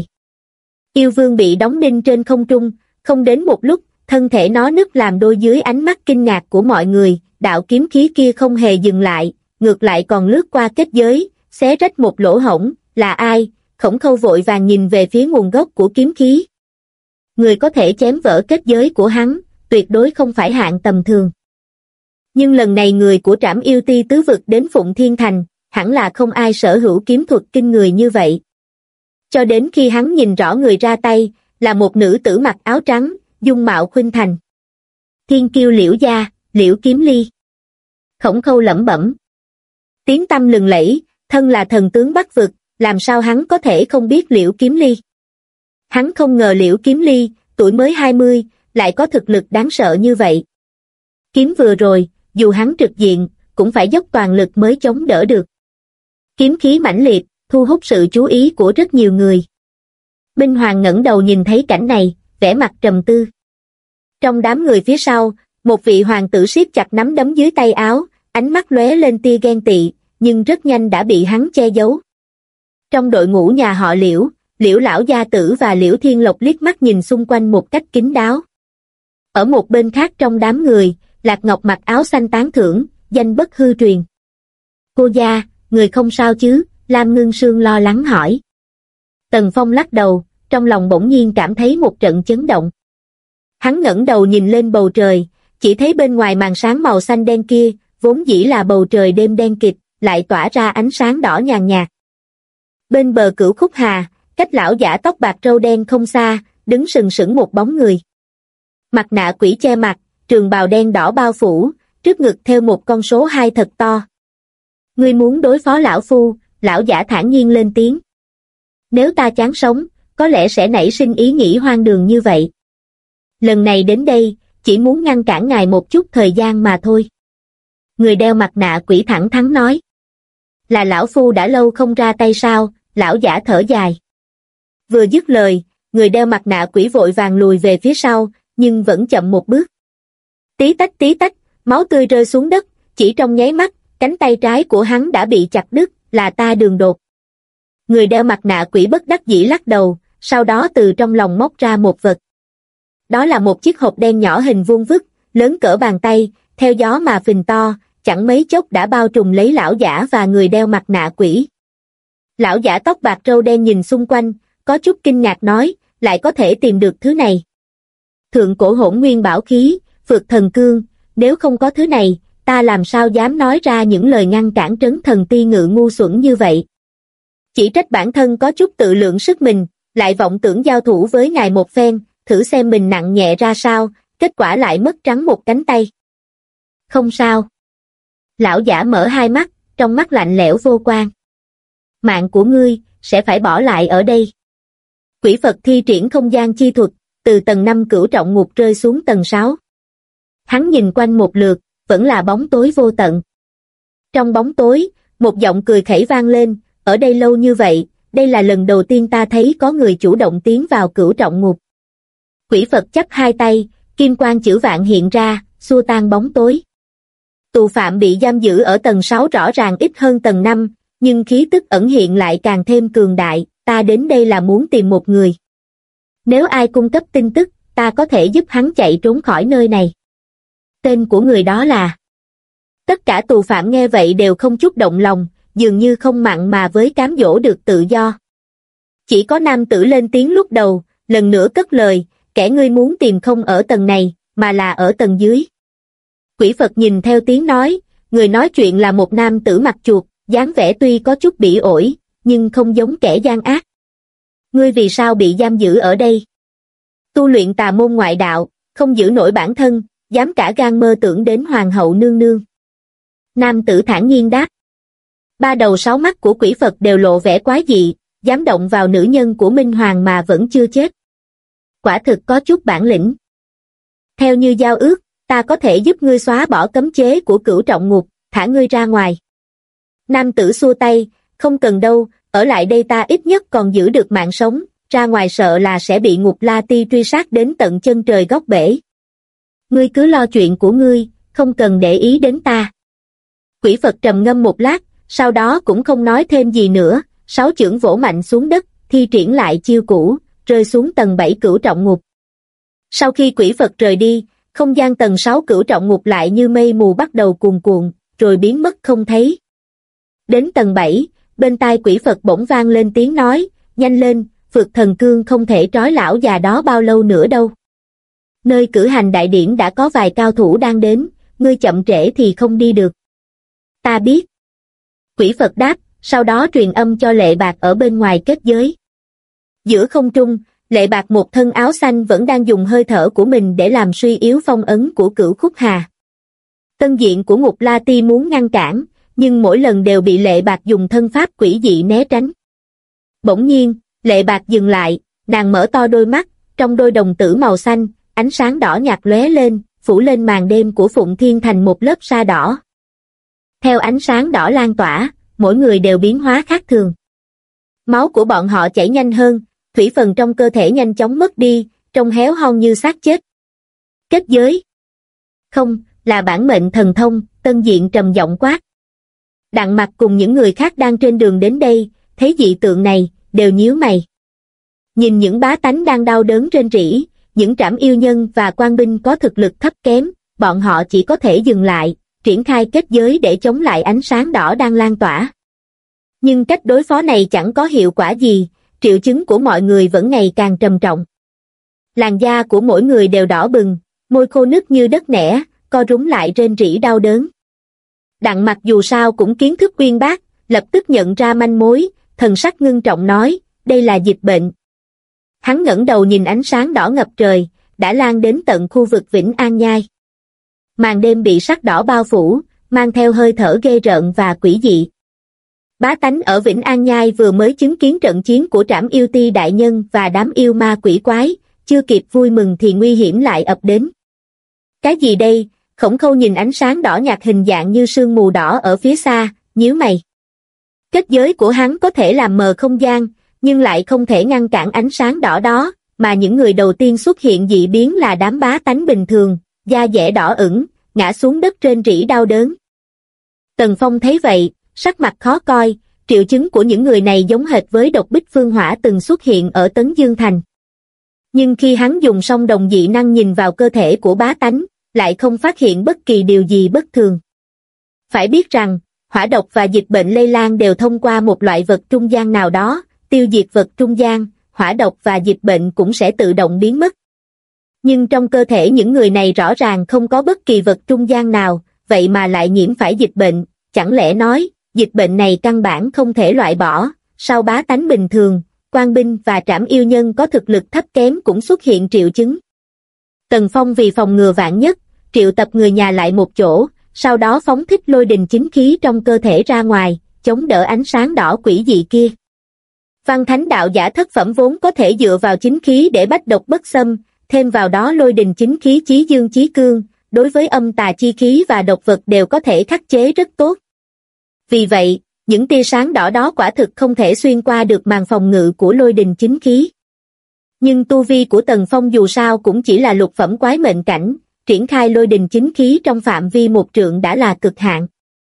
Yêu vương bị đóng đinh trên không trung, không đến một lúc, thân thể nó nứt làm đôi dưới ánh mắt kinh ngạc của mọi người, đạo kiếm khí kia không hề dừng lại, ngược lại còn lướt qua kết giới, xé rách một lỗ hổng, là ai? Khổng Khâu vội vàng nhìn về phía nguồn gốc của kiếm khí. Người có thể chém vỡ kết giới của hắn, tuyệt đối không phải hạng tầm thường. Nhưng lần này người của trảm yêu ti tứ vực đến Phụng Thiên Thành, hẳn là không ai sở hữu kiếm thuật kinh người như vậy. Cho đến khi hắn nhìn rõ người ra tay, là một nữ tử mặc áo trắng, dung mạo khuynh thành. Thiên kiêu Liễu gia, Liễu Kiếm Ly. Khổng Khâu lẩm bẩm. Tiếng tăm lừng lẫy, thân là thần tướng Bắc Vực, làm sao hắn có thể không biết Liễu Kiếm Ly. Hắn không ngờ Liễu Kiếm Ly, tuổi mới 20, lại có thực lực đáng sợ như vậy. Kiếm vừa rồi, dù hắn trực diện, cũng phải dốc toàn lực mới chống đỡ được. Kiếm khí mãnh liệt, thu hút sự chú ý của rất nhiều người. Minh Hoàng ngẩng đầu nhìn thấy cảnh này, vẻ mặt trầm tư. Trong đám người phía sau, một vị hoàng tử siết chặt nắm đấm dưới tay áo, ánh mắt lóe lên tia ghen tị, nhưng rất nhanh đã bị hắn che giấu. Trong đội ngũ nhà họ Liễu, Liễu lão gia tử và Liễu Thiên Lộc liếc mắt nhìn xung quanh một cách kín đáo. Ở một bên khác trong đám người, Lạc Ngọc mặc áo xanh tán thưởng, danh bất hư truyền. Cô gia, người không sao chứ? Lam Ngưng Sương lo lắng hỏi. Tần Phong lắc đầu, trong lòng bỗng nhiên cảm thấy một trận chấn động. Hắn ngẩng đầu nhìn lên bầu trời, chỉ thấy bên ngoài màn sáng màu xanh đen kia, vốn dĩ là bầu trời đêm đen kịt, lại tỏa ra ánh sáng đỏ nhàn nhạt. Bên bờ Cửu Khúc Hà, cách lão giả tóc bạc râu đen không xa, đứng sừng sững một bóng người. Mặt nạ quỷ che mặt, trường bào đen đỏ bao phủ, trước ngực theo một con số 2 thật to. Ngươi muốn đối phó lão phu? Lão giả thản nhiên lên tiếng. Nếu ta chán sống, có lẽ sẽ nảy sinh ý nghĩ hoang đường như vậy. Lần này đến đây, chỉ muốn ngăn cản ngài một chút thời gian mà thôi. Người đeo mặt nạ quỷ thẳng thắn nói. Là lão phu đã lâu không ra tay sao? Lão giả thở dài. Vừa dứt lời, người đeo mặt nạ quỷ vội vàng lùi về phía sau, nhưng vẫn chậm một bước. Tí tách, máu tươi rơi xuống đất, chỉ trong nháy mắt, cánh tay trái của hắn đã bị chặt đứt, là ta Đường Đột. Người đeo mặt nạ quỷ bất đắc dĩ lắc đầu, sau đó từ trong lòng móc ra một vật. Đó là một chiếc hộp đen nhỏ hình vuông vức, lớn cỡ bàn tay, theo gió mà phình to, chẳng mấy chốc đã bao trùm lấy lão giả và người đeo mặt nạ quỷ. Lão giả tóc bạc râu đen nhìn xung quanh, có chút kinh ngạc nói, lại có thể tìm được thứ này. Thượng cổ hỗn nguyên bảo khí, Phược Thần Cương, nếu không có thứ này, ta làm sao dám nói ra những lời ngăn cản Trấn Thần Ti Ngự ngu xuẩn như vậy. Chỉ trách bản thân có chút tự lượng sức mình, lại vọng tưởng giao thủ với ngài một phen, thử xem mình nặng nhẹ ra sao, kết quả lại mất trắng một cánh tay. Không sao. Lão giả mở hai mắt, trong mắt lạnh lẽo vô quan. Mạng của ngươi, sẽ phải bỏ lại ở đây. Quỷ Phật thi triển không gian chi thuật, từ tầng 5 cửu trọng ngục rơi xuống tầng 6. Hắn nhìn quanh một lượt, vẫn là bóng tối vô tận. Trong bóng tối, một giọng cười khẩy vang lên, ở đây lâu như vậy, đây là lần đầu tiên ta thấy có người chủ động tiến vào cửu trọng ngục. Quỷ Phật chắp hai tay, kim quang chữ vạn hiện ra, xua tan bóng tối. Tù phạm bị giam giữ ở tầng 6 rõ ràng ít hơn tầng 5, nhưng khí tức ẩn hiện lại càng thêm cường đại, ta đến đây là muốn tìm một người. Nếu ai cung cấp tin tức, ta có thể giúp hắn chạy trốn khỏi nơi này. Tên của người đó là... Tất cả tù phạm nghe vậy đều không chút động lòng, dường như không mặn mà với cám dỗ được tự do. Chỉ có nam tử lên tiếng lúc đầu, lần nữa cất lời, kẻ ngươi muốn tìm không ở tầng này, mà là ở tầng dưới. Quỷ Phật nhìn theo tiếng nói, người nói chuyện là một nam tử mặt chuột, dáng vẻ tuy có chút bỉ ổi, nhưng không giống kẻ gian ác. Ngươi vì sao bị giam giữ ở đây? Tu luyện tà môn ngoại đạo, không giữ nổi bản thân, dám cả gan mơ tưởng đến hoàng hậu nương nương. Nam tử thản nhiên đáp. Ba đầu sáu mắt của Quỷ Phật đều lộ vẻ quái dị, dám động vào nữ nhân của Minh Hoàng mà vẫn chưa chết. Quả thực có chút bản lĩnh. Theo như giao ước, ta có thể giúp ngươi xóa bỏ cấm chế của cửu trọng ngục, thả ngươi ra ngoài. Nam tử xua tay, không cần đâu, ở lại đây ta ít nhất còn giữ được mạng sống, ra ngoài sợ là sẽ bị Ngục La Ti truy sát đến tận chân trời góc bể. Ngươi cứ lo chuyện của ngươi, không cần để ý đến ta. Quỷ Phật trầm ngâm một lát, sau đó cũng không nói thêm gì nữa, sáu chưởng vỗ mạnh xuống đất, thi triển lại chiêu cũ, rơi xuống tầng 7 cửu trọng ngục. Sau khi Quỷ Phật rời đi, không gian tầng 6 cửu trọng ngục lại như mây mù bắt đầu cuồn cuộn, rồi biến mất không thấy. Đến tầng 7, bên tai Quỷ Phật bỗng vang lên tiếng nói, nhanh lên, Phược Thần Cương không thể trói lão già đó bao lâu nữa đâu. Nơi cử hành đại điển đã có vài cao thủ đang đến, ngươi chậm trễ thì không đi được. Ta biết. Quỷ Phật đáp, sau đó truyền âm cho Lệ Bạc ở bên ngoài kết giới. Giữa không trung, Lệ Bạc một thân áo xanh vẫn đang dùng hơi thở của mình để làm suy yếu phong ấn của Cửu Khúc Hà. Tân diện của Ngục La Ti muốn ngăn cản, nhưng mỗi lần đều bị Lệ Bạc dùng thân pháp quỷ dị né tránh. Bỗng nhiên, Lệ Bạc dừng lại, nàng mở to đôi mắt, trong đôi đồng tử màu xanh, ánh sáng đỏ nhạt lóe lên, phủ lên màn đêm của Phụng Thiên thành một lớp sa đỏ. Theo ánh sáng đỏ lan tỏa, mỗi người đều biến hóa khác thường. Máu của bọn họ chảy nhanh hơn, thủy phần trong cơ thể nhanh chóng mất đi, trông héo hon như xác chết. Kết giới. Không, là bản mệnh thần thông, Tân diện trầm giọng quát. Đặng Mặc cùng những người khác đang trên đường đến đây, thấy dị tượng này, đều nhíu mày. Nhìn những bá tánh đang đau đớn rên rỉ, những trảm yêu nhân và quan binh có thực lực thấp kém, bọn họ chỉ có thể dừng lại, triển khai kết giới để chống lại ánh sáng đỏ đang lan tỏa. Nhưng cách đối phó này chẳng có hiệu quả gì, triệu chứng của mọi người vẫn ngày càng trầm trọng. Làn da của mỗi người đều đỏ bừng, môi khô nứt như đất nẻ, co rúm lại rên rỉ đau đớn. Đặng Mặc dù sao cũng kiến thức uyên bác, lập tức nhận ra manh mối, thần sắc ngưng trọng nói, đây là dịch bệnh. Hắn ngẩng đầu nhìn ánh sáng đỏ ngập trời, đã lan đến tận khu vực Vĩnh An Nhai. Màn đêm bị sắc đỏ bao phủ, mang theo hơi thở ghê rợn và quỷ dị. Bá tánh ở Vĩnh An Nhai vừa mới chứng kiến trận chiến của Trảm Yêu Ti đại nhân và đám yêu ma quỷ quái, chưa kịp vui mừng thì nguy hiểm lại ập đến. Cái gì đây? Khổng Khâu nhìn ánh sáng đỏ nhạt hình dạng như sương mù đỏ ở phía xa, nhíu mày. Kết giới của hắn có thể làm mờ không gian, nhưng lại không thể ngăn cản ánh sáng đỏ đó, mà những người đầu tiên xuất hiện dị biến là đám bá tánh bình thường, da dẻ đỏ ửng, ngã xuống đất rên rỉ đau đớn. Tần Phong thấy vậy, sắc mặt khó coi, triệu chứng của những người này giống hệt với độc bích phương hỏa từng xuất hiện ở Tấn Dương Thành. Nhưng khi hắn dùng song đồng dị năng nhìn vào cơ thể của bá tánh, lại không phát hiện bất kỳ điều gì bất thường. Phải biết rằng, hỏa độc và dịch bệnh lây lan đều thông qua một loại vật trung gian nào đó, tiêu diệt vật trung gian, hỏa độc và dịch bệnh cũng sẽ tự động biến mất. Nhưng trong cơ thể những người này rõ ràng không có bất kỳ vật trung gian nào, vậy mà lại nhiễm phải dịch bệnh, chẳng lẽ nói, dịch bệnh này căn bản không thể loại bỏ, sao bá tánh bình thường, quan binh và trảm yêu nhân có thực lực thấp kém cũng xuất hiện triệu chứng. Tần Phong vì phòng ngừa vạn nhất, triệu tập người nhà lại một chỗ, sau đó phóng thích lôi đình chính khí trong cơ thể ra ngoài, chống đỡ ánh sáng đỏ quỷ dị kia. Văn thánh đạo giả thất phẩm vốn có thể dựa vào chính khí để bách độc bất xâm, thêm vào đó lôi đình chính khí chí dương chí cương, đối với âm tà chi khí và độc vật đều có thể khắc chế rất tốt. Vì vậy, những tia sáng đỏ đó quả thực không thể xuyên qua được màn phòng ngự của lôi đình chính khí. Nhưng tu vi của Tần Phong dù sao cũng chỉ là lục phẩm quái mệnh cảnh, triển khai lôi đình chính khí trong phạm vi 1 trượng đã là cực hạn.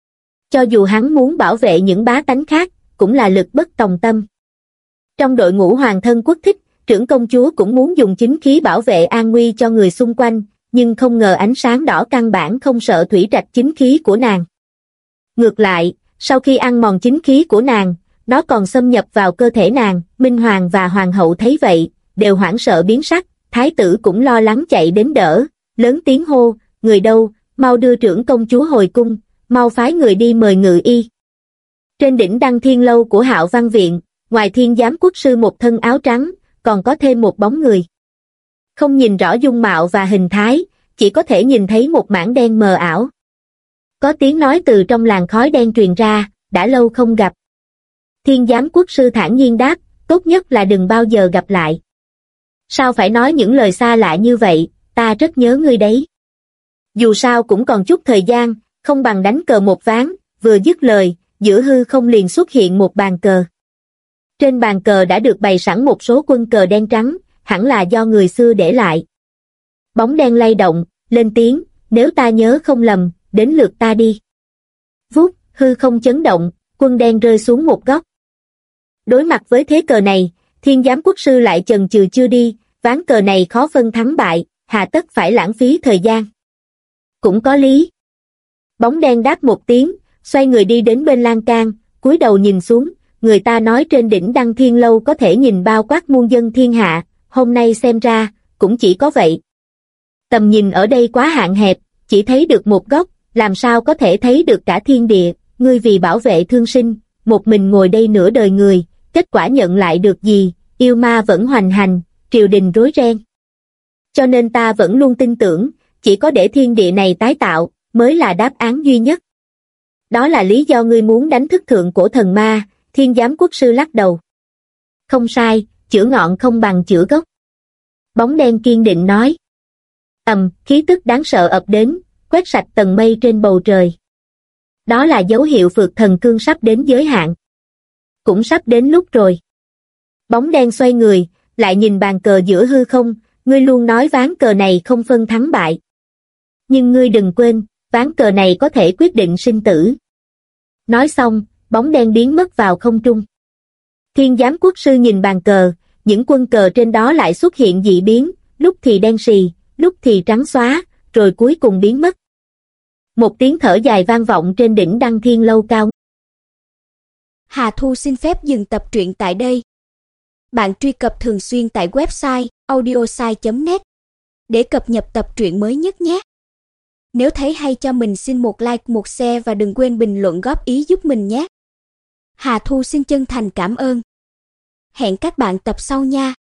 Cho dù hắn muốn bảo vệ những bá tánh khác, cũng là lực bất tòng tâm. Trong đội ngũ hoàng thân quốc thích, trưởng công chúa cũng muốn dùng chính khí bảo vệ an nguy cho người xung quanh, nhưng không ngờ ánh sáng đỏ căn bản không sợ thủy trạch chính khí của nàng. Ngược lại, sau khi ăn mòn chính khí của nàng, nó còn xâm nhập vào cơ thể nàng. Minh Hoàng và Hoàng hậu thấy vậy, đều hoảng sợ biến sắc, thái tử cũng lo lắng chạy đến đỡ, lớn tiếng hô, người đâu, mau đưa trưởng công chúa hồi cung, mau phái người đi mời ngự y. Trên đỉnh Đăng Thiên Lâu của Hạo Văn Viện, ngoài Thiên Giám Quốc sư một thân áo trắng, còn có thêm một bóng người. Không nhìn rõ dung mạo và hình thái, chỉ có thể nhìn thấy một mảng đen mờ ảo. Có tiếng nói từ trong làn khói đen truyền ra, đã lâu không gặp. Thiên Giám Quốc sư thản nhiên đáp, tốt nhất là đừng bao giờ gặp lại. Sao phải nói những lời xa lạ như vậy, ta rất nhớ ngươi đấy. Dù sao cũng còn chút thời gian, không bằng đánh cờ một ván, vừa dứt lời, giữa hư không liền xuất hiện một bàn cờ. Trên bàn cờ đã được bày sẵn một số quân cờ đen trắng, hẳn là do người xưa để lại. Bóng đen lay động, lên tiếng, nếu ta nhớ không lầm, đến lượt ta đi. Vút, hư không chấn động, quân đen rơi xuống một góc. Đối mặt với thế cờ này, Thiên Giám Quốc sư lại chần chừ chưa đi, ván cờ này khó phân thắng bại, hà tất phải lãng phí thời gian. Cũng có lý. Bóng đen đáp một tiếng, xoay người đi đến bên lan can, cúi đầu nhìn xuống, người ta nói trên đỉnh Đăng Thiên Lâu có thể nhìn bao quát muôn dân thiên hạ, hôm nay xem ra, cũng chỉ có vậy. Tầm nhìn ở đây quá hạn hẹp, chỉ thấy được một góc, làm sao có thể thấy được cả thiên địa, ngươi vì bảo vệ thương sinh, một mình ngồi đây nửa đời người, kết quả nhận lại được gì, yêu ma vẫn hoành hành, triều đình rối ren. Cho nên ta vẫn luôn tin tưởng, chỉ có để thiên địa này tái tạo, mới là đáp án duy nhất. Đó là lý do ngươi muốn đánh thức thượng cổ thần ma. Thiên Giám Quốc sư lắc đầu. Không sai, chữa ngọn không bằng chữa gốc. Bóng đen kiên định nói. Khí tức đáng sợ ập đến, quét sạch tầng mây trên bầu trời. Đó là dấu hiệu Phược Thần Cương sắp đến giới hạn. Cũng sắp đến lúc rồi. Bóng đen xoay người, lại nhìn bàn cờ giữa hư không, ngươi luôn nói ván cờ này không phân thắng bại. Nhưng ngươi đừng quên, ván cờ này có thể quyết định sinh tử. Nói xong, bóng đen biến mất vào không trung. Thiên Giám Quốc sư nhìn bàn cờ, những quân cờ trên đó lại xuất hiện dị biến, lúc thì đen sì, lúc thì trắng xóa, rồi cuối cùng biến mất. Một tiếng thở dài vang vọng trên đỉnh Đăng Thiên Lâu cao. Hà Thu xin phép dừng tập truyện tại đây. Bạn truy cập thường xuyên tại website audiosai.net để cập nhật tập truyện mới nhất nhé. Nếu thấy hay cho mình xin một like, một share và đừng quên bình luận góp ý giúp mình nhé. Hà Thu xin chân thành cảm ơn. Hẹn các bạn tập sau nha.